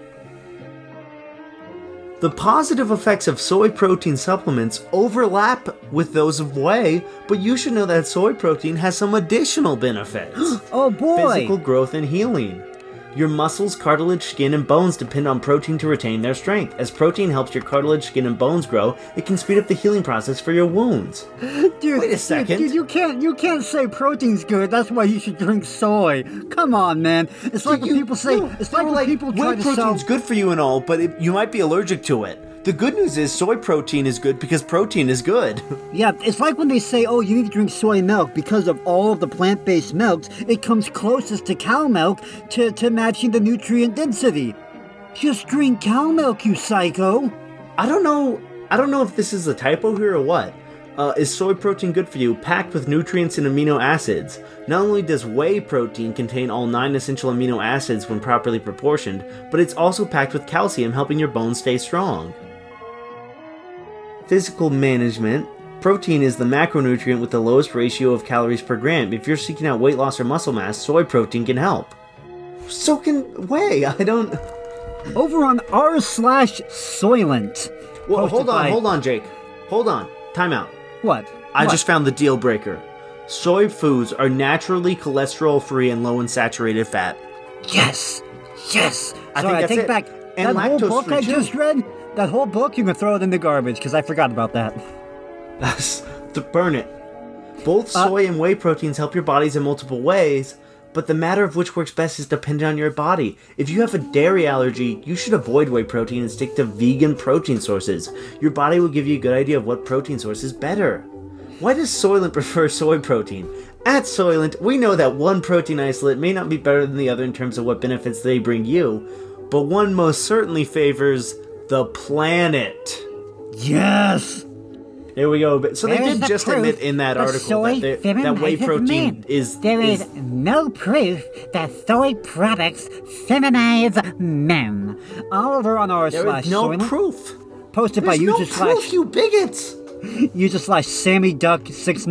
The positive effects of soy protein supplements overlap with those of whey, but you should know that soy protein has some additional benefits. Oh boy! Physical growth and healing. Your muscles, cartilage, skin, and bones depend on protein to retain their strength. As protein helps your cartilage, skin, and bones grow, it can speed up the healing process for your wounds. Dude, wait a second. Dude, you can't say protein's good. That's why you should drink soy. Come on, man. It's like when people say. It's like when people try to sell. Protein's good for you and all, but you might be allergic to it. The good news is soy protein is good because protein is good. Yeah, it's like when they say, oh, you need to drink soy milk because of all of the plant-based milks. It comes closest to cow milk to matching the nutrient density. Just drink cow milk, you psycho. I don't know if this is a typo here or what. Is soy protein good for you? Packed with nutrients and amino acids. Not only does whey protein contain all 9 essential amino acids when properly proportioned, but it's also packed with calcium, helping your bones stay strong. Physical management. Protein is the macronutrient with the lowest ratio of calories per gram. If you're seeking out weight loss or muscle mass, soy protein can help. So can whey. Over on r/Soylent. Well, hold on, Jake. Hold on. Time out. What? I just found the deal breaker. Soy foods are naturally cholesterol-free and low in saturated fat. Yes. I take And that whole lactose book free I too. just read, that whole book, you can throw it in the garbage because I forgot about that. To burn it. Both soy and whey proteins help your bodies in multiple ways, but the matter of which works best is dependent on your body. If you have a dairy allergy, you should avoid whey protein and stick to vegan protein sources. Your body will give you a good idea of what protein source is better. Why does Soylent prefer soy protein? At Soylent, we know that one protein isolate may not be better than the other in terms of what benefits they bring you, but one most certainly favors the planet. Yes! There we go. So they There's did the just proof. admit in that The article soy that whey feminizes protein men. is... There is no proof that soy products feminize men. All over on r There slash is no Soylent, proof. posted by There's no user proof, slash you bigots! user slash Sammy Duck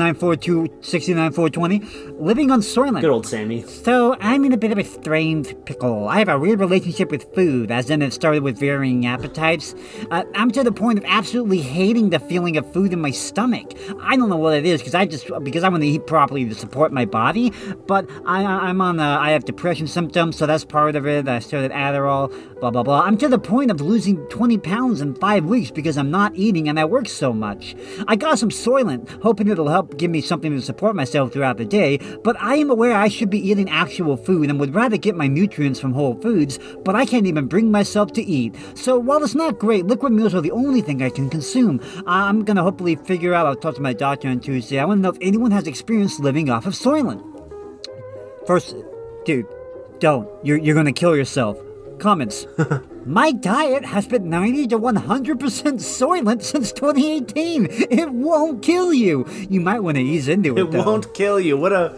6942699420, living on Soylent. Good old Sammy. So, I'm in a bit of a strange pickle. I have a weird relationship with food, as in it started with varying appetites. I'm to the point of absolutely hating the feeling of food in my stomach. I don't know what it is, because I want to eat properly to support my body, but I have depression symptoms, so that's part of it. I started Adderall, blah, blah, blah. I'm to the point of losing 20 pounds in 5 weeks because I'm not eating and I work so much. I got some Soylent, hoping it'll help give me something to support myself throughout the day, but I am aware I should be eating actual food and would rather get my nutrients from whole foods, but I can't even bring myself to eat. So while it's not great, liquid meals are the only thing I can consume. I'm gonna hopefully figure out, I'll talk to my doctor on Tuesday, I wanna know if anyone has experience living off of Soylent. First, dude, don't. You're gonna kill yourself. Comments. My diet has been 90 to 100% Soylent since 2018. It won't kill you. You might want to ease into it, It though. won't kill you. What a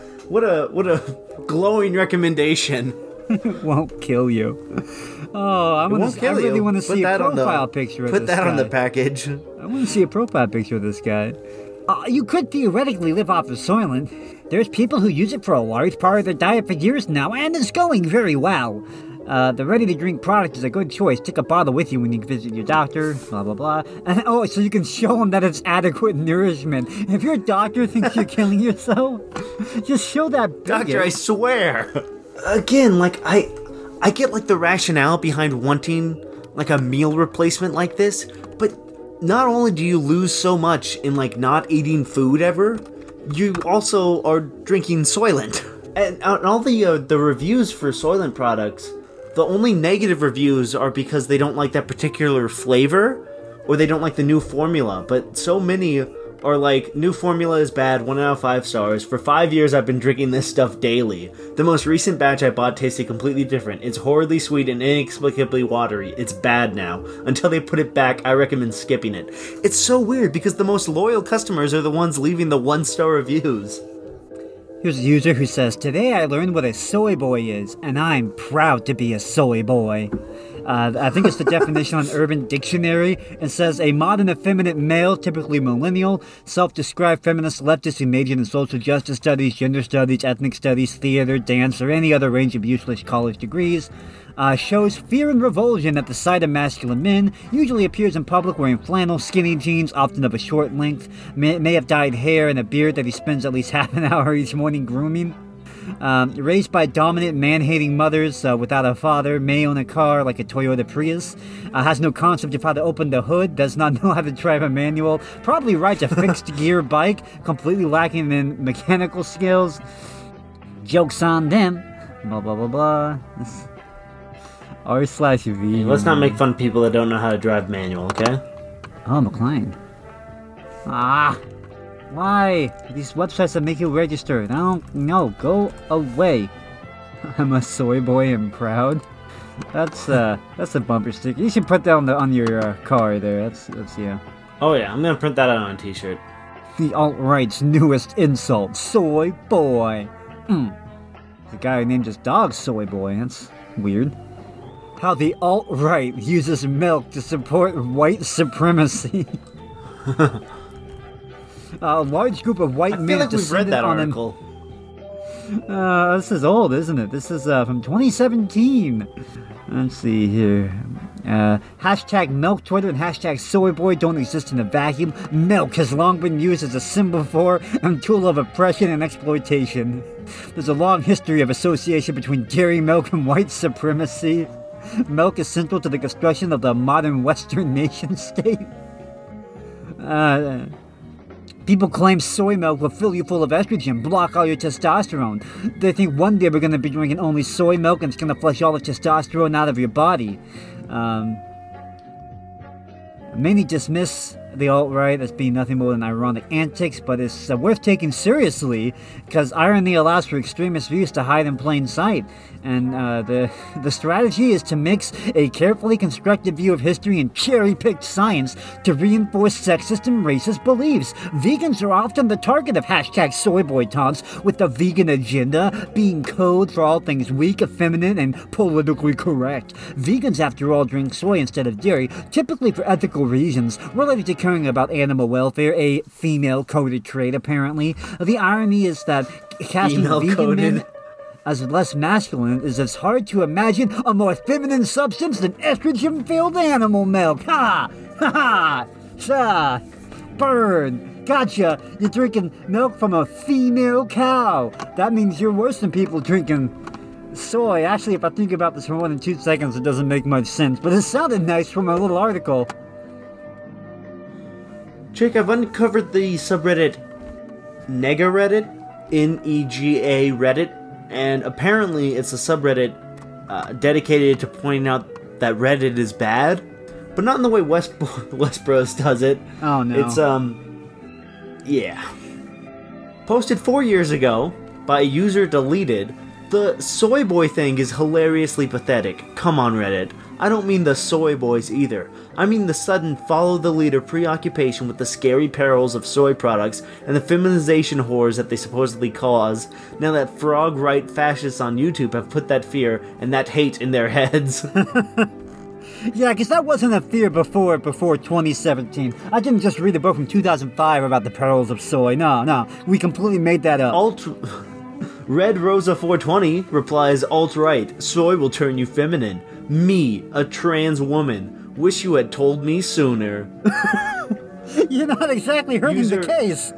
glowing recommendation. It won't kill you. Oh, I really want to see a profile picture of this guy. Put that on the package. I want to see a profile picture of this guy. You could theoretically live off of Soylent. There's people who use it for a large part of their diet for years now, and it's going very well. The ready-to-drink product is a good choice. Take a bottle with you when you visit your doctor, blah, blah, blah. And, so you can show them that it's adequate nourishment. If your doctor thinks you're killing yourself, just show that bigot. Doctor, I swear. Again, I get, the rationale behind wanting, a meal replacement like this, but not only do you lose so much in, not eating food ever, you also are drinking Soylent. And all the reviews for Soylent products, the only negative reviews are because they don't like that particular flavor, or they don't like the new formula. But so many are like, new formula is bad, 1 out of 5 stars. For 5 years I've been drinking this stuff daily. The most recent batch I bought tasted completely different. It's horribly sweet and inexplicably watery. It's bad now. Until they put it back, I recommend skipping it. It's so weird because the most loyal customers are the ones leaving the 1-star reviews. Here's a user who says, today I learned what a soy boy is, and I'm proud to be a soy boy. I think it's the definition on Urban Dictionary. It says, a modern effeminate male, typically millennial, self-described feminist leftist who majored in social justice studies, gender studies, ethnic studies, theater, dance, or any other range of useless college degrees. Shows fear and revulsion at the sight of masculine men, usually appears in public wearing flannel, skinny jeans, often of a short length, may have dyed hair and a beard that he spends at least half an hour each morning grooming. Raised by dominant, man-hating mothers without a father, may own a car like a Toyota Prius, has no concept of how to open the hood, does not know how to drive a manual, probably rides a fixed-gear bike, completely lacking in mechanical skills. Joke's on them. Blah, blah, blah, blah. r/v. Let's not make fun of people that don't know how to drive manual, okay? Oh, McLean. Why? These websites that make you register. I don't know. Go away. I'm a soy boy and proud. That's a bumper sticker. You should put that on your car there. That's yeah. Oh yeah, I'm gonna print that out on a t-shirt. The alt-right's newest insult, soy boy. The guy who named his dog Soy Boy. That's weird. How the alt-right uses milk to support white supremacy. A large group of white men. I feel like we've read that article. This is old, isn't it? This is from 2017. Let's see here. Hashtag milk Twitter and hashtag soy boy don't exist in a vacuum. Milk has long been used as a symbol for and tool of oppression and exploitation. There's a long history of association between dairy milk and white supremacy. Milk is central to the construction of the modern Western nation state. People claim soy milk will fill you full of estrogen, block all your testosterone. They think one day we're going to be drinking only soy milk and it's going to flush all the testosterone out of your body. Many dismiss the alt-right as being nothing more than ironic antics, but it's worth taking seriously because irony allows for extremist views to hide in plain sight. And the strategy is to mix a carefully constructed view of history and cherry-picked science to reinforce sexist and racist beliefs. Vegans are often the target of hashtag soyboy taunts, with the vegan agenda being code for all things weak, effeminate, and politically correct. Vegans, after all, drink soy instead of dairy, typically for ethical reasons related to caring about animal welfare, a female-coded trait, apparently. The irony is that casting vegan men as less masculine is as hard to imagine a more feminine substance than estrogen-filled animal milk. Ha! Ha ha! Sha! Burn! Gotcha! You're drinking milk from a female cow. That means you're worse than people drinking soy. Actually, if I think about this for more than 2 seconds, it doesn't make much sense, but it sounded nice from a little article. Jake, I've uncovered the subreddit Nega Reddit, N-E-G-A Reddit, and apparently it's a subreddit dedicated to pointing out that Reddit is bad, but not in the way Westbros does it. Oh no. It's, yeah. Posted 4 years ago by a user deleted, the soy boy thing is hilariously pathetic. Come on, Reddit. I don't mean the soy boys either. I mean the sudden follow-the-leader preoccupation with the scary perils of soy products and the feminization horrors that they supposedly cause, now that frog-right fascists on YouTube have put that fear and that hate in their heads. Yeah, because that wasn't a fear before 2017. I didn't just read a book from 2005 about the perils of soy. No, we completely made that up. Red Rosa 420 replies, alt-right, soy will turn you feminine. Me, a trans woman. Wish you had told me sooner. You're not exactly hurting the case.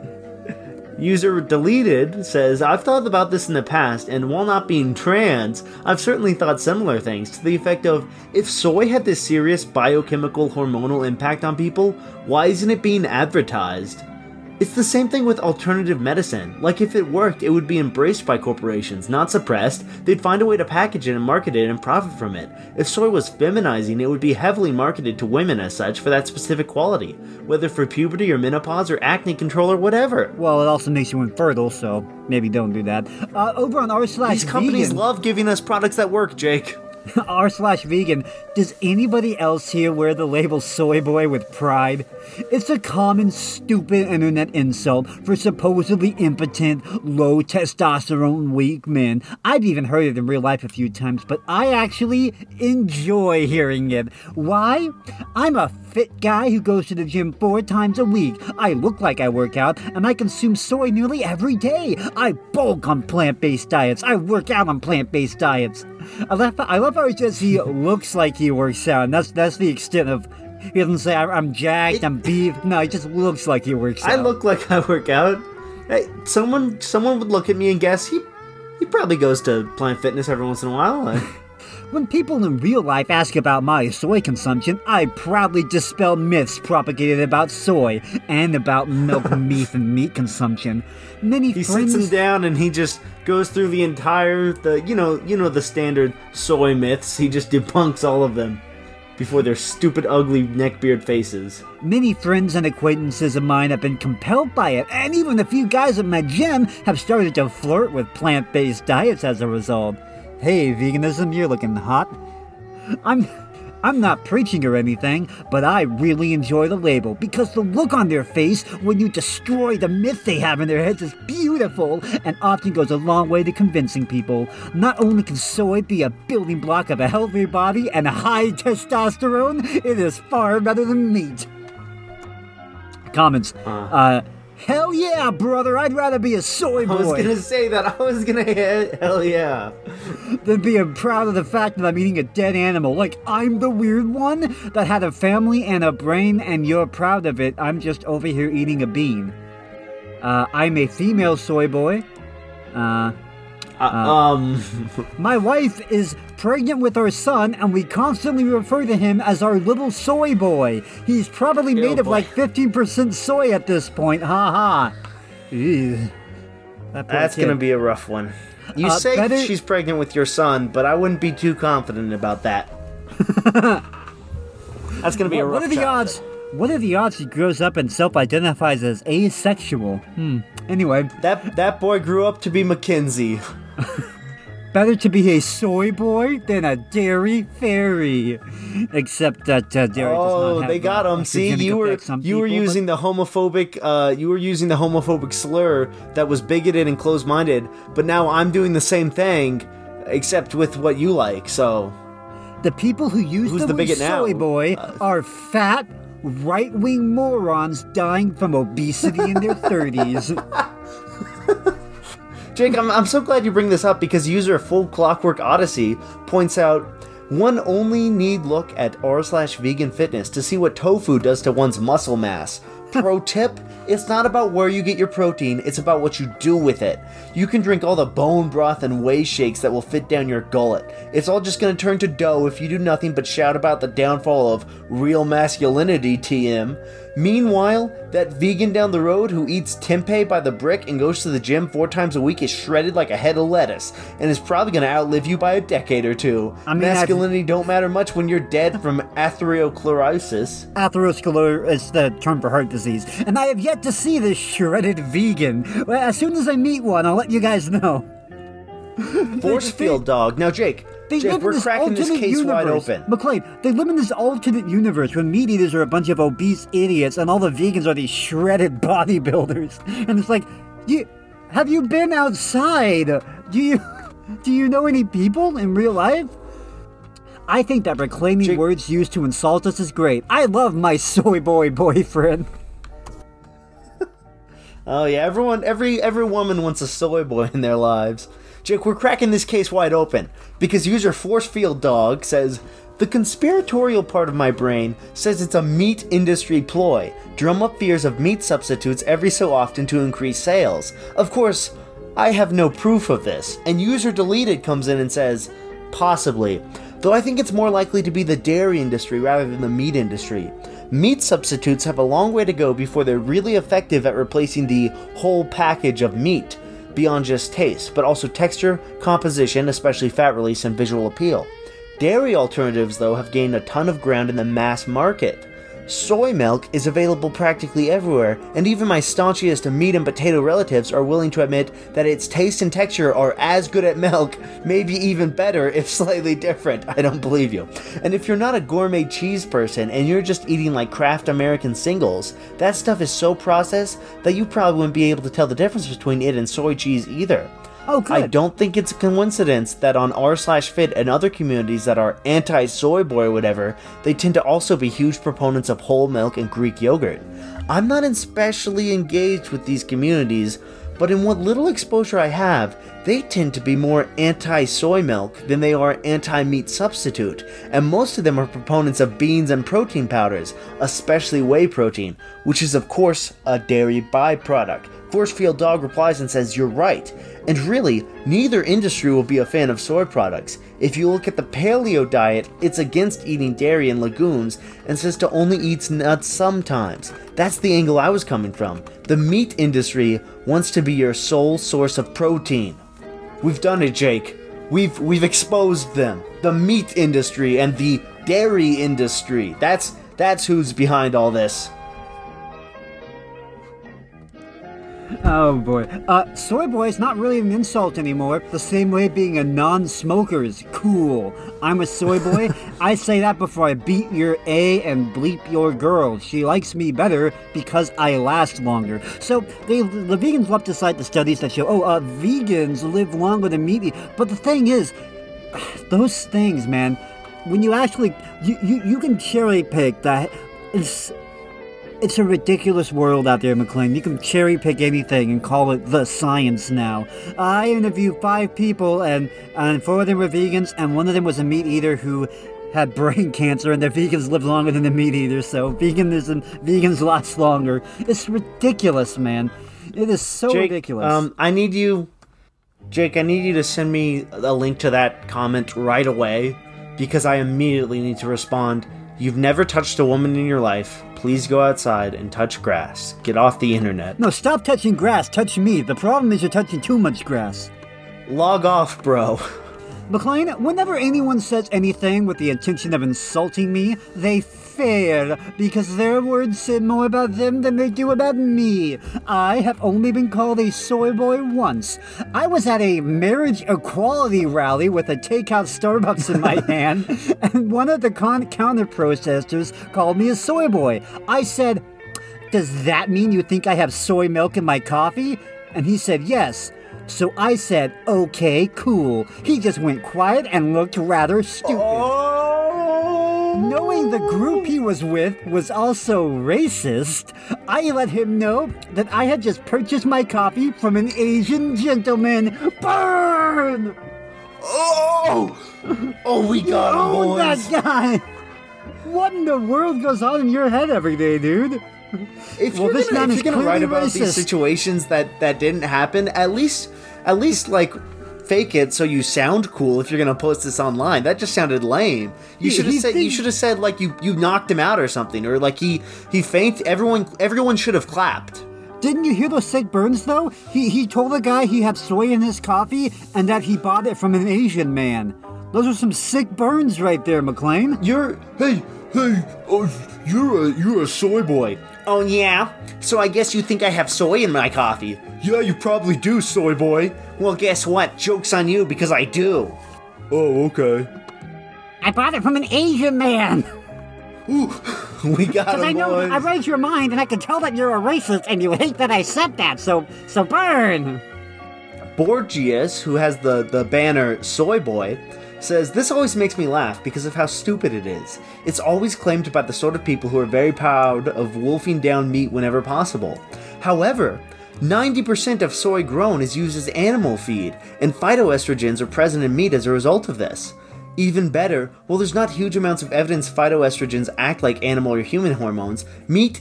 User deleted says, I've thought about this in the past, and while not being trans, I've certainly thought similar things, to the effect of, if soy had this serious biochemical hormonal impact on people, why isn't it being advertised? It's the same thing with alternative medicine. Like, if it worked, it would be embraced by corporations, not suppressed. They'd find a way to package it and market it and profit from it. If soy was feminizing, it would be heavily marketed to women as such for that specific quality, whether for puberty or menopause or acne control or whatever. Well, it also makes you infertile, so maybe don't do that. Over on r/vegan... These companies love giving us products that work, Jake. r/vegan, does anybody else here wear the label soy boy with pride? It's a common, stupid internet insult for supposedly impotent, low testosterone, weak men. I've even heard it in real life a few times, but I actually enjoy hearing it. Why? I'm a fit guy who goes to the gym 4 times a week. I look like I work out, and I consume soy nearly every day. I bulk on plant-based diets. I work out on plant-based diets. I love how he says he looks like he works out, and that's the extent of... He doesn't say, I'm jacked, I'm beef. No, he just looks like he works out. I look like I work out. Hey, someone would look at me and guess he probably goes to Planet Fitness every once in a while. When people in real life ask about my soy consumption, I proudly dispel myths propagated about soy and about milk, meat, and meat consumption. He sits him down and he just goes through the entire, the standard soy myths. He just debunks all of them before their stupid, ugly neckbeard faces. Many friends and acquaintances of mine have been compelled by it, and even a few guys at my gym have started to flirt with plant-based diets as a result. Hey, veganism, you're looking hot. I'm not preaching or anything, but I really enjoy the label because the look on their face when you destroy the myth they have in their heads is beautiful and often goes a long way to convincing people. Not only can soy be a building block of a healthy body and a high testosterone, it is far better than meat. Comments. Hell yeah, brother, I'd rather be a soy boy. I was gonna say that. Hell yeah. Than being proud of the fact that I'm eating a dead animal. Like, I'm the weird one that had a family and a brain, and you're proud of it. I'm just over here eating a bean. I'm a female soy boy. My wife is pregnant with our son, and we constantly refer to him as our little soy boy. He's probably made of like 15% soy at this point. Ha ha. That's going to be a rough one. You say she's pregnant with your son, but I wouldn't be too confident about that. That's going to be a rough childhood. What are the odds he grows up and self-identifies as asexual? Anyway. That boy grew up to be Mackenzie. Better to be a soy boy than a dairy fairy. Except that dairy does not have they got him. See, you were using the homophobic slur that was bigoted and closed-minded, but now I'm doing the same thing, except with what you like, so... The people who use the word soy boy are fat, right-wing morons dying from obesity in their 30s. Jake, I'm so glad you bring this up because user Full Clockwork Odyssey points out, one only need look at r/vegan fitness to see what tofu does to one's muscle mass. Pro tip, it's not about where you get your protein, it's about what you do with it. You can drink all the bone broth and whey shakes that will fit down your gullet. It's all just going to turn to dough if you do nothing but shout about the downfall of real masculinity, TM. Meanwhile, that vegan down the road who eats tempeh by the brick and goes to the gym 4 times a week is shredded like a head of lettuce and is probably going to outlive you by a decade or two. Masculinity don't matter much when you're dead from atherosclerosis. Atherosclerosis is the term for heart disease, and I have yet to see this shredded vegan. Well, as soon as I meet one, I'll let you guys know. Force field dog. Now, Jake, we're cracking this case wide open. McLean, they live in this alternate universe where meat eaters are a bunch of obese idiots and all the vegans are these shredded bodybuilders. And it's like, have you been outside? Do you know any people in real life? I think that reclaiming words used to insult us is great. I love my soy boy boyfriend. Oh yeah, every woman wants a soy boy in their lives. Jake, we're cracking this case wide open because user Forcefield Dog says, the conspiratorial part of my brain says it's a meat industry ploy, drum up fears of meat substitutes every so often to increase sales. Of course, I have no proof of this, and user Deleted comes in and says, possibly, though I think it's more likely to be the dairy industry rather than the meat industry. Meat substitutes have a long way to go before they're really effective at replacing the whole package of meat, beyond just taste, but also texture, composition, especially fat release, and visual appeal. Dairy alternatives, though, have gained a ton of ground in the mass market. Soy milk is available practically everywhere, and even my staunchiest meat and potato relatives are willing to admit that its taste and texture are as good at milk, maybe even better if slightly different. I don't believe you. And if you're not a gourmet cheese person and you're just eating like Kraft American Singles, that stuff is so processed that you probably wouldn't be able to tell the difference between it and soy cheese either. Oh, good. I don't think it's a coincidence that on r/fit and other communities that are anti-soy boy or whatever, they tend to also be huge proponents of whole milk and Greek yogurt. I'm not especially engaged with these communities, but in what little exposure I have, they tend to be more anti-soy milk than they are anti-meat substitute, and most of them are proponents of beans and protein powders, especially whey protein, which is of course a dairy byproduct. Forcefield Dog replies and says, you're right. And really, neither industry will be a fan of soy products. If you look at the paleo diet, it's against eating dairy and legumes and says to only eat nuts sometimes. That's the angle I was coming from. The meat industry wants to be your sole source of protein. We've done it, Jake. We've exposed them. The meat industry and the dairy industry. That's who's behind all this. Oh boy. Soy boy is not really an insult anymore. The same way being a non-smoker is cool. I'm a soy boy. I say that before I beat your A and bleep your girl. She likes me better because I last longer. So the vegans love to cite the studies that show, vegans live longer than meat eaters. But the thing is, those things, man, when you actually, you can cherry pick that. It's a ridiculous world out there, McLean. You can cherry pick anything and call it the science now. I interviewed 5 people, and 4 of them were vegans, and 1 of them was a meat eater who had brain cancer, and the vegans live longer than the meat eaters, so vegans last longer. It's ridiculous, man. It is so Jake, ridiculous. I need you Jake, I need you to send me a link to that comment right away, because I immediately need to respond. You've never touched a woman in your life. Please go outside and touch grass. Get off the internet. No, stop touching grass. Touch me. The problem is you're touching too much grass. Log off, bro. McLean, whenever anyone says anything with the intention of insulting me, they fail, because their words say more about them than they do about me. I have only been called a soy boy once. I was at a marriage equality rally with a takeout Starbucks in my hand, and one of the counter protesters called me a soy boy. I said, "Does that mean you think I have soy milk in my coffee?" And he said, "Yes." So I said, "Okay, cool." He just went quiet and looked rather stupid. Knowing the group he was with was also racist, I let him know that I had just purchased my coffee from an Asian gentleman. Burn! Oh, we got him, boys. That guy! What in the world goes on in your head every day, dude? If you're gonna write about racist. These situations that didn't happen, at least like fake it so you sound cool. If you're gonna post this online, that just sounded lame. You should have said like you knocked him out or something, or like he fainted. Everyone should have clapped. Didn't you hear those sick burns though? He told the guy he had soy in his coffee and that he bought it from an Asian man. Those are some sick burns right there, McLean. You're a soy boy. Oh yeah? So I guess you think I have soy in my coffee? Yeah, you probably do, soy boy. Well, guess what? Joke's on you, because I do. Oh, okay. I bought it from an Asian man. Ooh, we got him, I know boys. I read your mind, and I can tell that you're a racist, and you hate that I said that, so burn! Borgias, who has the banner Soy Boy, says, "This always makes me laugh because of how stupid it is. It's always claimed by the sort of people who are very proud of wolfing down meat whenever possible. However, 90% of soy grown is used as animal feed, and phytoestrogens are present in meat as a result of this. Even better, while there's not huge amounts of evidence phytoestrogens act like animal or human hormones, meat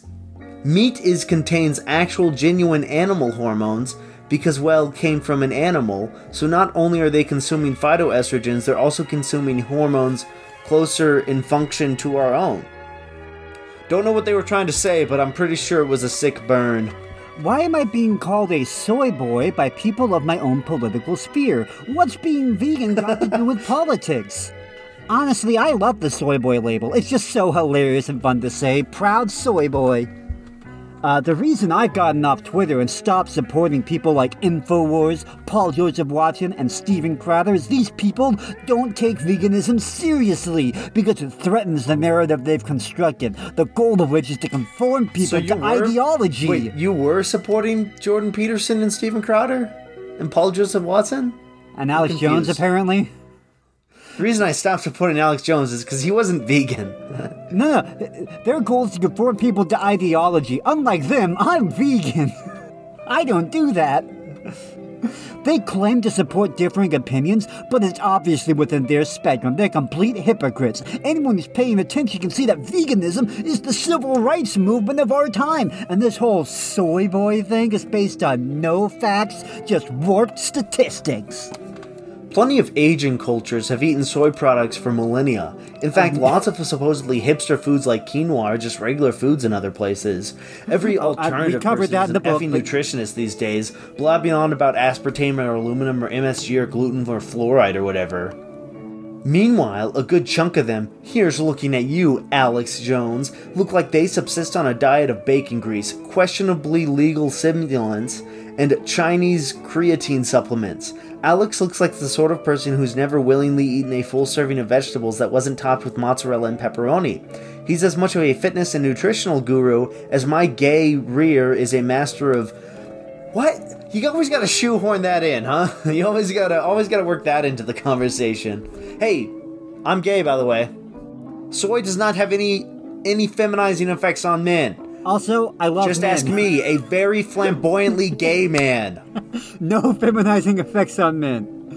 contains actual genuine animal hormones because, well, came from an animal, so not only are they consuming phytoestrogens, they're also consuming hormones closer in function to our own." Don't know what they were trying to say, but I'm pretty sure it was a sick burn. Why am I being called a soy boy by people of my own political sphere? What's being vegan got to do with politics? Honestly, I love the soy boy label. It's just so hilarious and fun to say. Proud soy boy. The reason I've gotten off Twitter and stopped supporting people like InfoWars, Paul Joseph Watson, and Steven Crowder is these people don't take veganism seriously because it threatens the narrative they've constructed, the goal of which is to conform people to ideology. Wait, you were supporting Jordan Peterson and Steven Crowder? And Paul Joseph Watson? And Alex Jones, apparently? The reason I stopped supporting Alex Jones is because he wasn't vegan. No, their goal is to conform people to ideology. Unlike them, I'm vegan. I don't do that. They claim to support differing opinions, but it's obviously within their spectrum. They're complete hypocrites. Anyone who's paying attention can see that veganism is the civil rights movement of our time, and this whole soy boy thing is based on no facts, just warped statistics. Plenty of Asian cultures have eaten soy products for millennia. In fact, lots of supposedly hipster foods like quinoa are just regular foods in other places. Every alternative person is an effing nutritionist these days, blabbing on about aspartame or aluminum or MSG or gluten or fluoride or whatever. Meanwhile, a good chunk of them, here's looking at you, Alex Jones, look like they subsist on a diet of bacon grease, questionably legal stimulants, and Chinese creatine supplements. Alex looks like the sort of person who's never willingly eaten a full serving of vegetables that wasn't topped with mozzarella and pepperoni. He's as much of a fitness and nutritional guru as my gay rear is a master of... What? You always gotta shoehorn that in, huh? You always gotta work that into the conversation. Hey, I'm gay, by the way. Soy does not have any feminizing effects on men. Also, I love Just men. ask me, a very flamboyantly gay man. No feminizing effects on men.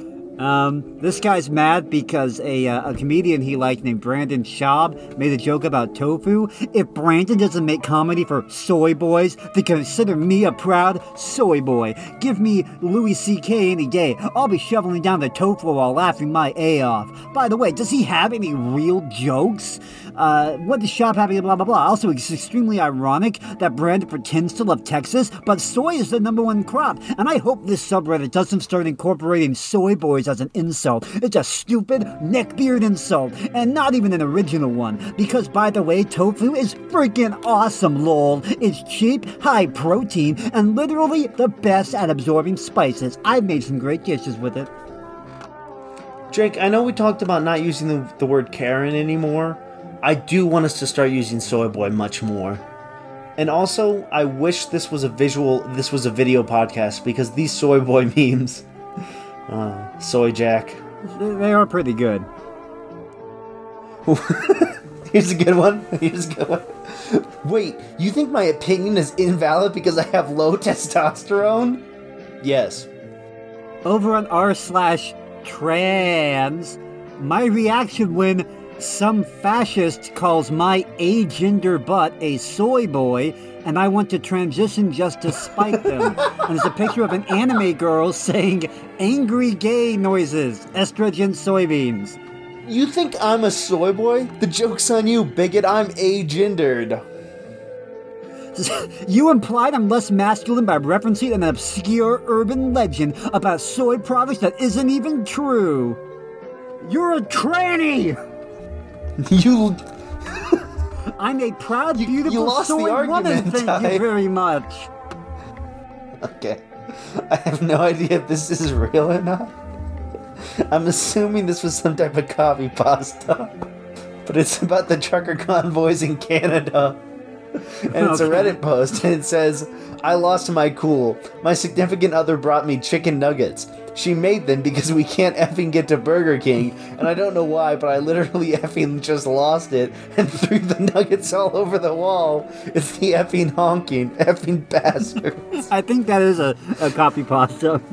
This guy's mad because a comedian he liked named Brandon Schaub made a joke about tofu. If Brandon doesn't make comedy for soy boys, then consider me a proud soy boy. Give me Louis C.K. any day. I'll be shoveling down the tofu while laughing my A off. By the way, does he have any real jokes? What does Schaub have? Blah, blah, blah. Also, it's extremely ironic that Brandon pretends to love Texas, but soy is the #1 crop. And I hope this subreddit doesn't start incorporating soy boys as an insult. It's a stupid neckbeard insult, and not even an original one. Because, by the way, tofu is freaking awesome, lol. It's cheap, high protein, and literally the best at absorbing spices. I've made some great dishes with it. Jake, I know we talked about not using the word Karen anymore. I do want us to start using soy boy much more. And also, I wish this was a video podcast, because these soy boy memes, soy Jack. They are pretty good. Here's a good one. Wait, you think my opinion is invalid because I have low testosterone? Yes. Over on r/trans, my reaction when some fascist calls my agender butt a soy boy, and I want to transition just to spite them. And there's a picture of an anime girl saying angry gay noises, estrogen soybeans. You think I'm a soy boy? The joke's on you, bigot. I'm agendered. You implied I'm less masculine by referencing an obscure urban legend about soy products that isn't even true. You're a tranny! I'm a proud, beautiful soy woman, thank you very much. Okay. I have no idea if this is real or not. I'm assuming this was some type of copy pasta. But it's about the trucker convoys in Canada. And it's a Reddit post, and it says, I lost my cool. My significant other brought me chicken nuggets. She made them because we can't effing get to Burger King, and I don't know why, but I literally effing just lost it and threw the nuggets all over the wall. It's the effing honking, effing bastards. I think that is a copy pasta.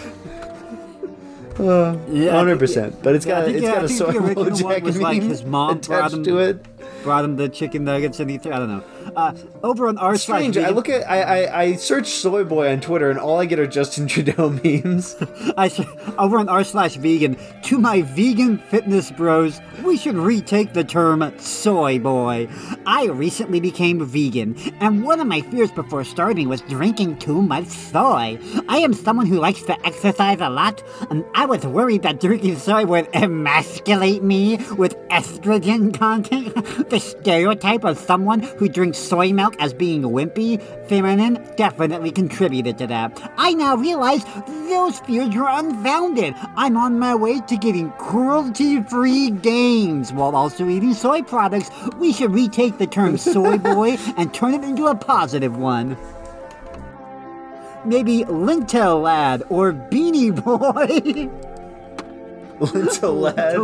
100%, but it's got a soy Bojack was like his mom attached to it. Brought him the chicken nuggets and he threw, I don't know. Over on r/. Strange. I search soy boy on Twitter and all I get are Justin Trudeau memes. Over on r/vegan, to my vegan fitness bros, we should retake the term soy boy. I recently became vegan, and one of my fears before starting was drinking too much soy. I am someone who likes to exercise a lot, and I was worried that drinking soy would emasculate me with estrogen content. The stereotype of someone who drinks soy milk as being wimpy, feminine, definitely contributed to that. I now realize those fears were unfounded. I'm on my way to getting cruelty-free gains while also eating soy products. We should retake the term soy boy and turn it into a positive one. Maybe Lintel Lad or Beanie Boy. Lintel Lad?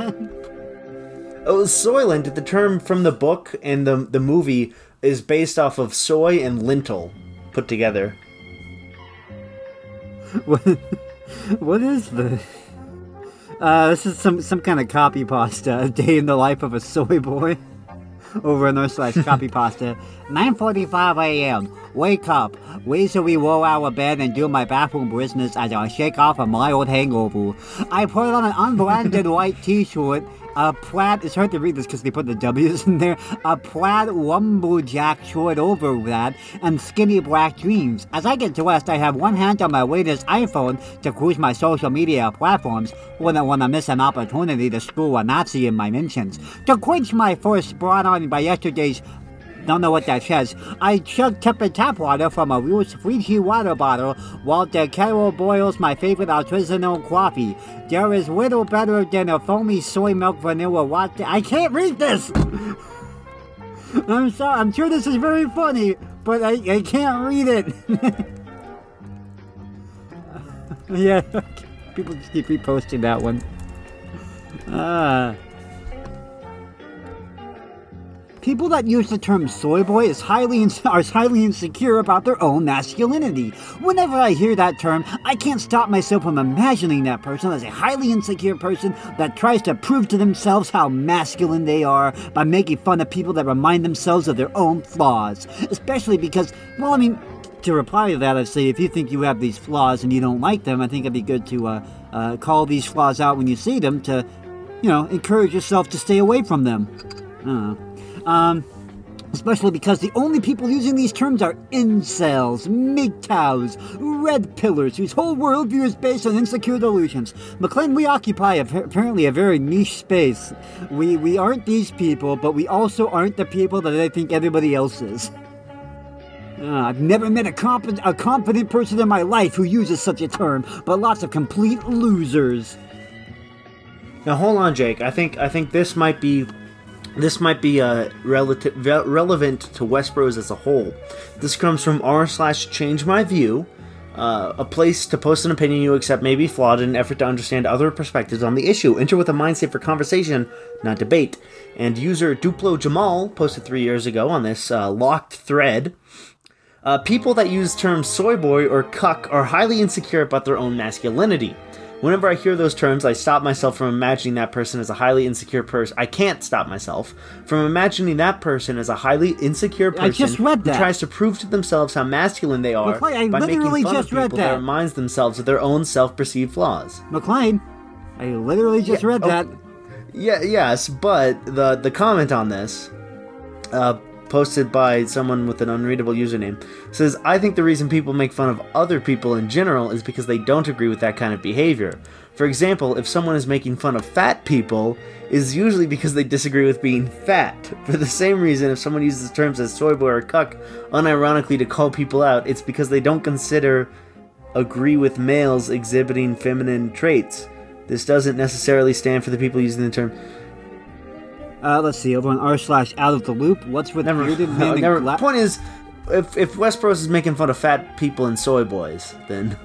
Oh, Soylent, the term from the book and the movie, is based off of soy and lintel put together. What is this? This is some kind of copy pasta. A day in the life of a soy boy. Over on r/copy pasta. 9:45 a.m. Wake up. Wait till we roll out of bed and do my bathroom business as I shake off a mild hangover. I put on an unbranded white t-shirt. A plaid, it's hard to read this because they put the W's in there, a plaid lumberjack short over that, and skinny black jeans. As I get dressed, I have one hand on my latest iPhone to cruise my social media platforms when I miss an opportunity to screw a Nazi in my mentions. To quench my thirst brought on by yesterday's don't know what that says. I chug tepid tap water from a Fiji water bottle while the kettle boils my favorite artisanal coffee. There is little better than a foamy soy milk vanilla latte. I can't read this! I'm sorry, I'm sure this is very funny, but I can't read it. Yeah, people just keep reposting that one. People that use the term soy boy are highly insecure about their own masculinity. Whenever I hear that term, I can't stop myself from imagining that person as a highly insecure person that tries to prove to themselves how masculine they are by making fun of people that remind themselves of their own flaws. Especially because, well, I mean, to reply to that, I'd say if you think you have these flaws and you don't like them, I think it'd be good to call these flaws out when you see them to, encourage yourself to stay away from them. I don't know. Especially because the only people using these terms are incels, MGTOWs, red pillars, whose whole worldview is based on insecure delusions. McLean, we occupy apparently a very niche space. We aren't these people, but we also aren't the people that I think everybody else is. I've never met a confident person in my life who uses such a term, but lots of complete losers. Now hold on, Jake. I think this might be relevant to Westeros as a whole. This comes from r/ChangeMyView, a place to post an opinion you accept may be flawed in an effort to understand other perspectives on the issue. Enter with a mindset for conversation, not debate. And user Duplo Jamal posted 3 years ago on this locked thread. People that use terms soy boy or cuck are highly insecure about their own masculinity. Whenever I hear those terms, I stop myself from imagining that person as a highly insecure person. I can't stop myself from imagining that person as a highly insecure person I just read that. who tries to prove to themselves how masculine they are McLean, by making fun just of people that reminds themselves of their own self-perceived flaws. McLean, I literally just read that. Yes, but the comment on this, posted by someone with an unreadable username, says, I think the reason people make fun of other people in general is because they don't agree with that kind of behavior. For example, if someone is making fun of fat people, is usually because they disagree with being fat. For the same reason, if someone uses terms as soy boy or cuck unironically to call people out, it's because they don't agree with males exhibiting feminine traits. This doesn't necessarily stand for the people using the term. Let's see, over on r/OutOfTheLoop, what's with bearded men and Point is, if Westeros is making fun of fat people and soy boys, then...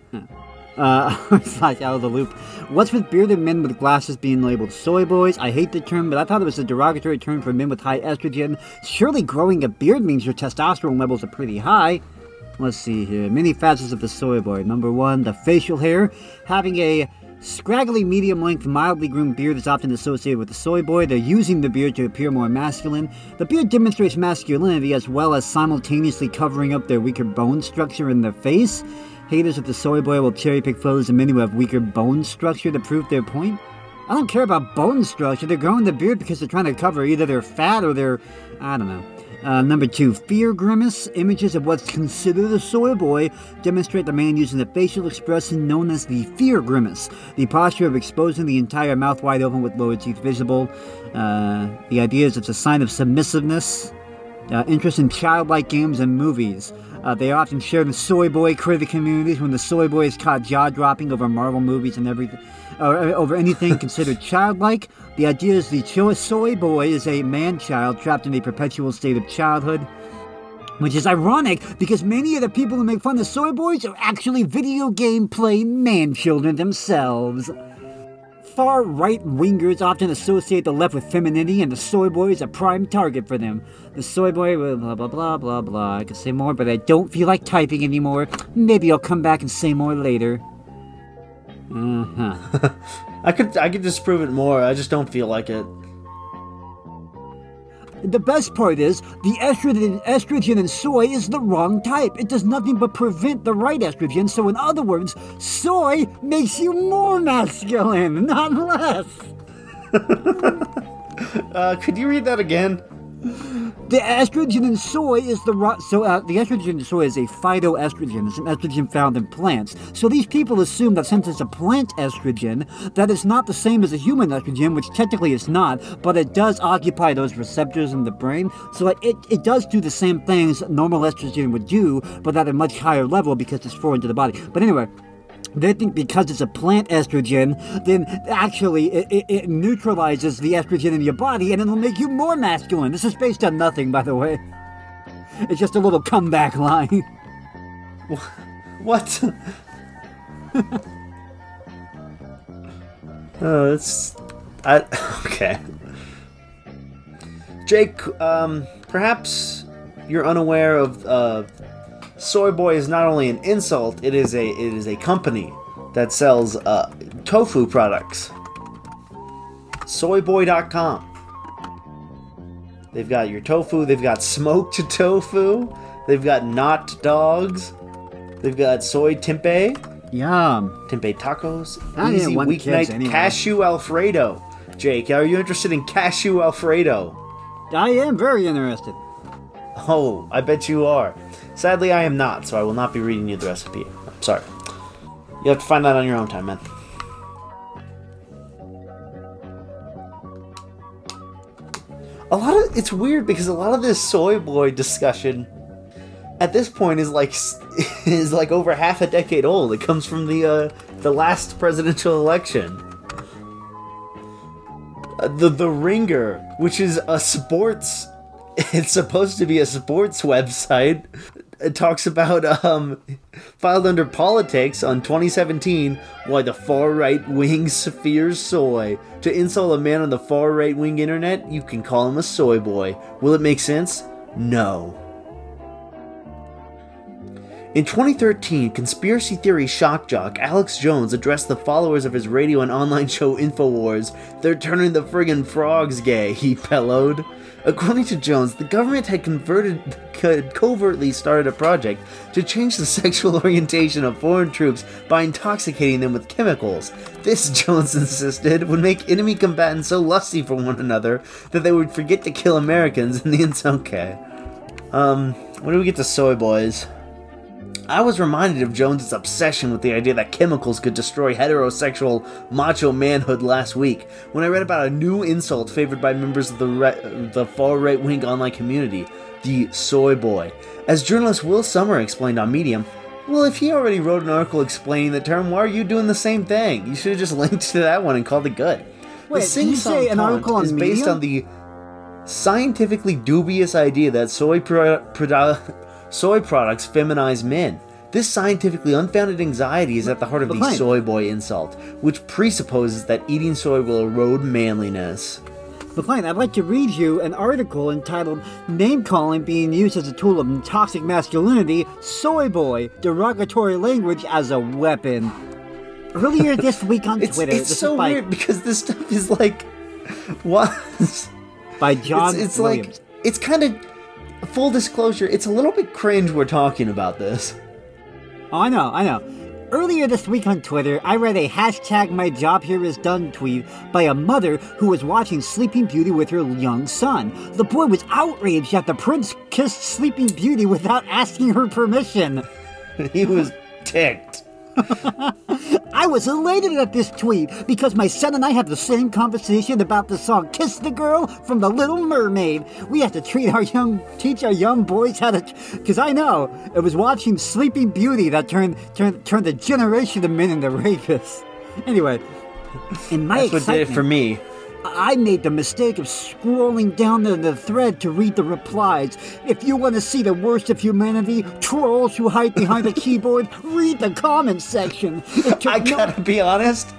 r/OutOfTheLoop, what's with bearded men with glasses being labeled soy boys? I hate the term, but I thought it was a derogatory term for men with high estrogen. Surely growing a beard means your testosterone levels are pretty high. Let's see here, many facets of the soy boy. Number 1, the facial hair. Having a scraggly, medium-length, mildly groomed beard is often associated with the soy boy. They're using the beard to appear more masculine. The beard demonstrates masculinity as well as simultaneously covering up their weaker bone structure in their face. Haters of the soy boy will cherry-pick photos of men who have weaker bone structure to prove their point. I don't care about bone structure. They're growing the beard because they're trying to cover either their fat or their... I don't know. Number 2, fear grimace. Images of what's considered a soy boy demonstrate the man using the facial expression known as the fear grimace. The posture of exposing the entire mouth wide open with lower teeth visible. The idea is it's a sign of submissiveness. Interest in childlike games and movies. They are often shared in soy boy critic communities when the soy boy is caught jaw-dropping over Marvel movies and everything. Over anything considered childlike. The idea is the soy boy is a man-child trapped in a perpetual state of childhood. Which is ironic, because many of the people who make fun of soy boys are actually video game playing man-children themselves. Far right-wingers often associate the left with femininity, and the soy boy is a prime target for them. The soy boy, blah, blah, blah, blah, blah. I could say more, but I don't feel like typing anymore. Maybe I'll come back and say more later. I could disprove it more, I just don't feel like it. The best part is, the estrogen in soy is the wrong type. It does nothing but prevent the right estrogen, so in other words, soy makes you more masculine, not less. Could you read that again? The estrogen in soy is the estrogen in soy is a phytoestrogen. It's an estrogen found in plants. So these people assume that since it's a plant estrogen, that it's not the same as a human estrogen, which technically it's not, but it does occupy those receptors in the brain. So it does do the same things normal estrogen would do, but at a much higher level because it's foreign to the body. But anyway, they think because it's a plant estrogen, then actually it neutralizes the estrogen in your body and it'll make you more masculine. This is based on nothing, by the way. It's just a little comeback line. What? Okay. Jake, perhaps you're unaware of Soy Boy is not only an insult, it is a company that sells tofu products. Soyboy.com. They've got your tofu, they've got smoked tofu, they've got not dogs, they've got soy tempeh. Yum. Tempeh tacos. I Easy didn't want weeknight kids anyway. cashew Alfredo. Jake, are you interested in cashew Alfredo? I am very interested. Oh, I bet you are. Sadly, I am not, so I will not be reading you the recipe. I'm sorry. You have to find that on your own time, man. It's weird because a lot of this Soy Boy discussion at this point is like over half a decade old. It comes from the last presidential election. The Ringer, which is a sports, it's supposed to be a sports website. It talks about, filed under politics on 2017, why the far-right wing fears soy. To insult a man on the far-right wing internet, you can call him a soy boy. Will it make sense? No. In 2013, conspiracy theory shock jock Alex Jones addressed the followers of his radio and online show InfoWars. They're turning the friggin' frogs gay, he bellowed. According to Jones, the government had covertly started a project to change the sexual orientation of foreign troops by intoxicating them with chemicals. This, Jones insisted, would make enemy combatants so lusty for one another that they would forget to kill Americans in the end. Okay. When do we get to Soy Boys? I was reminded of Jones's obsession with the idea that chemicals could destroy heterosexual macho manhood last week, when I read about a new insult favored by members of the far right-wing online community, the Soy Boy. As journalist Will Sommer explained on Medium, well, if he already wrote an article explaining the term, why are you doing the same thing? You should have just linked to that one and called it good. Wait, did you say an article on Medium? Based on the scientifically dubious idea that soy products feminize men. This scientifically unfounded anxiety is at the heart of the Soy Boy insult, which presupposes that eating soy will erode manliness. McLean, I'd like to read you an article entitled Name-Calling Being Used as a Tool of Toxic Masculinity, Soy Boy, Derogatory Language as a Weapon. Earlier this week on Twitter... It's so weird because this stuff is like... What? By John It's Williams. like... It's kind of... Full disclosure, it's a little bit cringe we're talking about this. Oh, I know. Earlier this week on Twitter, I read a #MyJobHereIsDone tweet by a mother who was watching Sleeping Beauty with her young son. The boy was outraged that the prince kissed Sleeping Beauty without asking her permission. He was ticked. I was elated at this tweet because my son and I had the same conversation about the song Kiss the Girl from The Little Mermaid. We have to teach our young boys how to, because I know it was watching Sleeping Beauty that turned the generation of men into rapists. Anyway, in my excitement, what did it for me. I made the mistake of scrolling down the thread to read the replies. If you want to see the worst of humanity, trolls who hide behind a keyboard, read the comment section. I gotta be honest.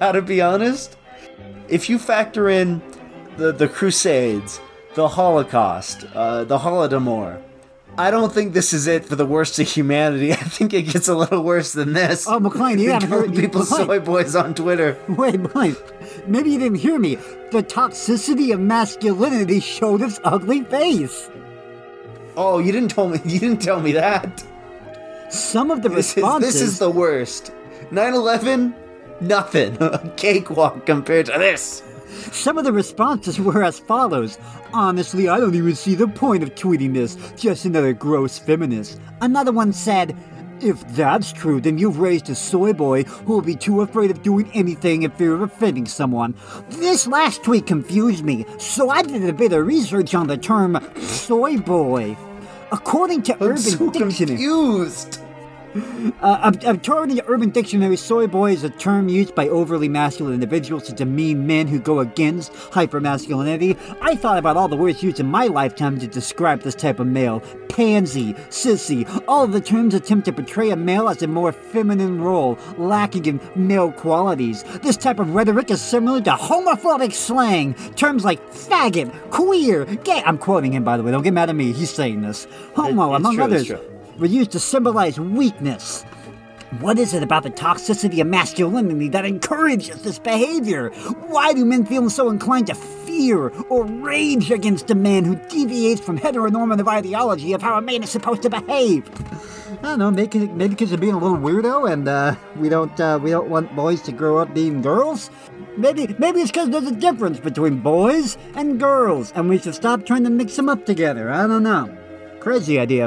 If you factor in the Crusades, the Holocaust, the Holodomor, I don't think this is it for the worst of humanity. I think it gets a little worse than this. Oh, McLean, you haven't heard people soy boys on Twitter. Wait, McLean, maybe you didn't hear me. The toxicity of masculinity showed its ugly face. Oh, you didn't tell me that. Some of the responses... This is the worst. 9/11, nothing. A cakewalk compared to this. Some of the responses were as follows. Honestly, I don't even see the point of tweeting this. Just another gross feminist. Another one said, if that's true, then you've raised a soy boy who will be too afraid of doing anything in fear of offending someone. This last tweet confused me, so I did a bit of research on the term soy boy. According to Urban Dictionary... confused. According to the Urban Dictionary, soy boy is a term used by overly masculine individuals to demean men who go against hypermasculinity. I thought about all the words used in my lifetime to describe this type of male. Pansy, sissy, all of the terms attempt to portray a male as a more feminine role, lacking in male qualities. This type of rhetoric is similar to homophobic slang. Terms like faggot, queer, gay. I'm quoting him, by the way. Don't get mad at me. He's saying this. Homo, among others, were used to symbolize weakness. What is it about the toxicity of masculinity that encourages this behavior? Why do men feel so inclined to fear or rage against a man who deviates from heteronormative ideology of how a man is supposed to behave? I don't know, maybe because of being a little weirdo, and we don't want boys to grow up being girls. Maybe it's because there's a difference between boys and girls, and we should stop trying to mix them up together. I don't know. Crazy idea.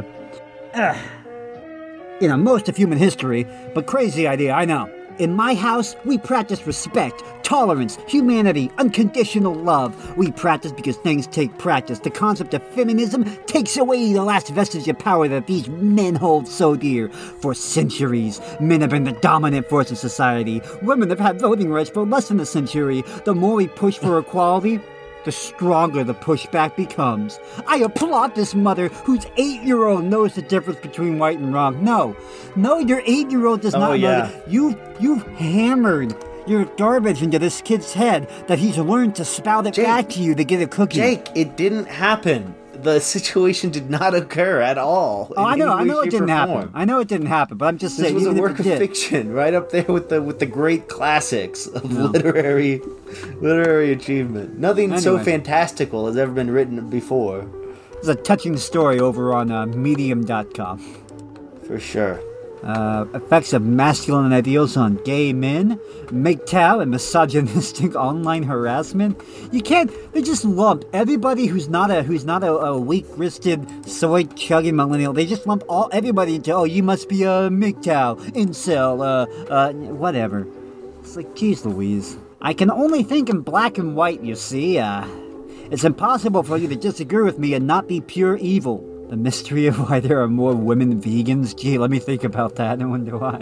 Most of human history, but crazy idea, I know. In my house, we practice respect, tolerance, humanity, unconditional love. We practice because things take practice. The concept of feminism takes away the last vestige of power that these men hold so dear. For centuries, men have been the dominant force of society. Women have had voting rights for less than a century. The more we push for equality, the stronger the pushback becomes. I applaud this mother whose 8-year-old knows the difference between right and wrong. No, your 8-year-old does not know that. You've hammered your garbage into this kid's head that he's learned to spout it back to you to get a cookie. Jake, it didn't happen. The situation did not occur at all. Oh, I know it didn't happen. I know it didn't happen, but I'm just saying. This was a work of fiction, right up there with the great classics of literary achievement. Nothing so fantastical has ever been written before. There's a touching story over on Medium.com. For sure. Effects of masculine ideals on gay men, MGTOW, and misogynistic online harassment. They just lump everybody who's not a weak-wristed, soy-chugging millennial. They just lump everybody into, you must be a MGTOW, incel, whatever. It's like, geez Louise. I can only think in black and white, you see. It's impossible for you to disagree with me and not be pure evil. The mystery of why there are more women vegans. Gee, let me think about that. I wonder why.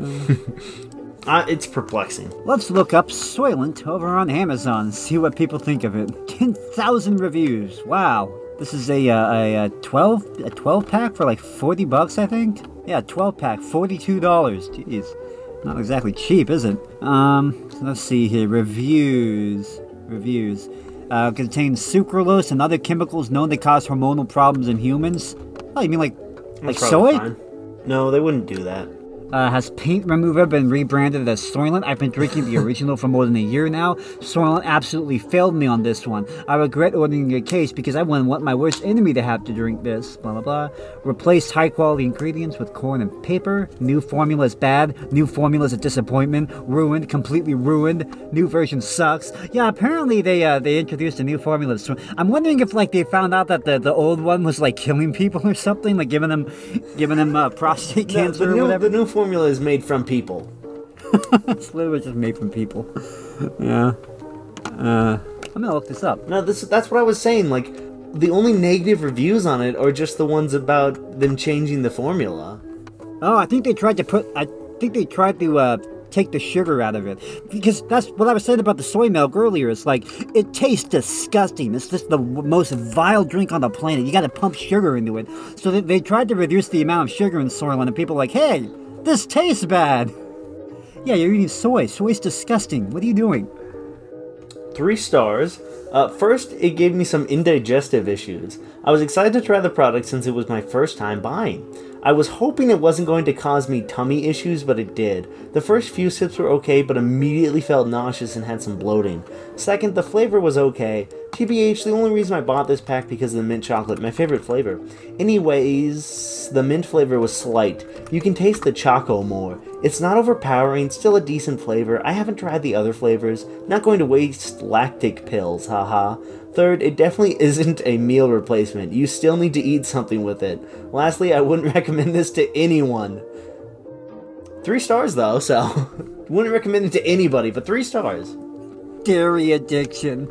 It's perplexing. Let's look up Soylent over on Amazon and see what people think of it. 10,000 reviews. Wow. This is a 12 pack for like $40, I think. Yeah, 12 pack, $42. Jeez, not exactly cheap, is it? So let's see here. Reviews. Contains sucralose and other chemicals known to cause hormonal problems in humans. Oh, you mean like soy? Fine. No, they wouldn't do that. Has paint remover been rebranded as Soylent? I've been drinking the original for more than a year now. Soylent absolutely failed me on this one. I regret ordering a case because I wouldn't want my worst enemy to have to drink this. Blah, blah, blah. Replaced high-quality ingredients with corn and paper. New formula is bad. New formula is a disappointment. Ruined. Completely ruined. New version sucks. Yeah, apparently they introduced a new formula. I'm wondering if they found out that the old one was killing people or something, giving them prostate cancer or whatever. The new formula is made from people. It's literally just made from people. Yeah. I'm gonna look this up. No, that's what I was saying. The only negative reviews on it are just the ones about them changing the formula. Oh, I think they tried to take the sugar out of it. Because that's what I was saying about the soy milk earlier. It's it tastes disgusting. It's just the most vile drink on the planet. You gotta pump sugar into it. So they tried to reduce the amount of sugar in Soylent, and people are like, hey, this tastes bad. Yeah, you're eating soy. Soy's disgusting. What are you doing? 3 stars. First, it gave me some indigestive issues. I was excited to try the product since it was my first time buying. I was hoping it wasn't going to cause me tummy issues, but it did. The first few sips were okay, but immediately felt nauseous and had some bloating. Second, the flavor was okay. TBH, the only reason I bought this pack because of the mint chocolate, my favorite flavor. Anyways, the mint flavor was slight. You can taste the choco more. It's not overpowering, still a decent flavor. I haven't tried the other flavors. Not going to waste lactic pills, haha. Third, it definitely isn't a meal replacement. You still need to eat something with it. Lastly, I wouldn't recommend this to anyone. 3 stars though, so wouldn't recommend it to anybody, but 3 stars. Dairy addiction.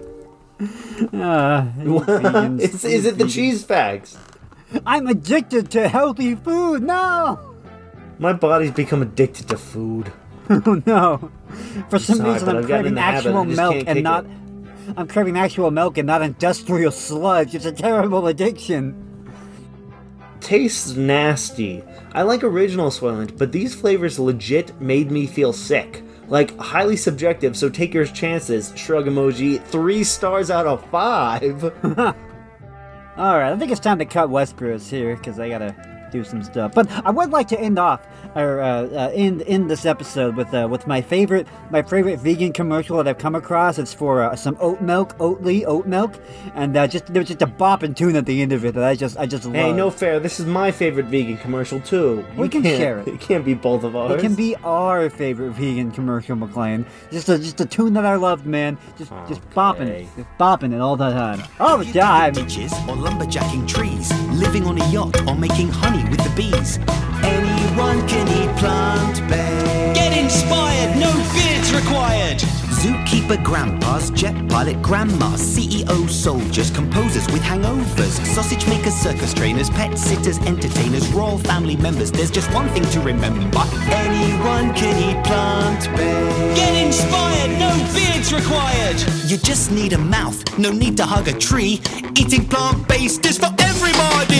Is it the cheese facts? I'm addicted to healthy food. No. My body's become addicted to food. Oh no! For some reason, I'm craving actual milk and not. I'm craving actual milk and not industrial sludge. It's a terrible addiction. Tastes nasty. I like original Soylent, but these flavors legit made me feel sick. Like, highly subjective, so take your chances. Shrug emoji. 3 stars out of 5. Alright, I think it's time to cut Westeros here, because I gotta do some stuff. But I would like to end off, or end this episode with my favorite vegan commercial that I've come across. It's for some oat milk, and there was just a bopping tune at the end of it that I just love. Hey, no fair. This is my favorite vegan commercial too. We can share it. It can't be both of ours. It can be our favorite vegan commercial, McLean. Just a tune that I loved, man. Just bopping it all the time. All the time. Ditches or lumberjacking trees, living on a yacht or making honey with the bees. Anyone can eat plant-based. Get inspired, no beards required. Zookeeper grandpas, jet pilot grandmas, CEO soldiers, composers with hangovers, sausage makers, circus trainers, pet sitters, entertainers, royal family members. There's just one thing to remember: anyone can eat plant-based. Get inspired, no beards required. You just need a mouth, no need to hug a tree. Eating plant-based is for everybody.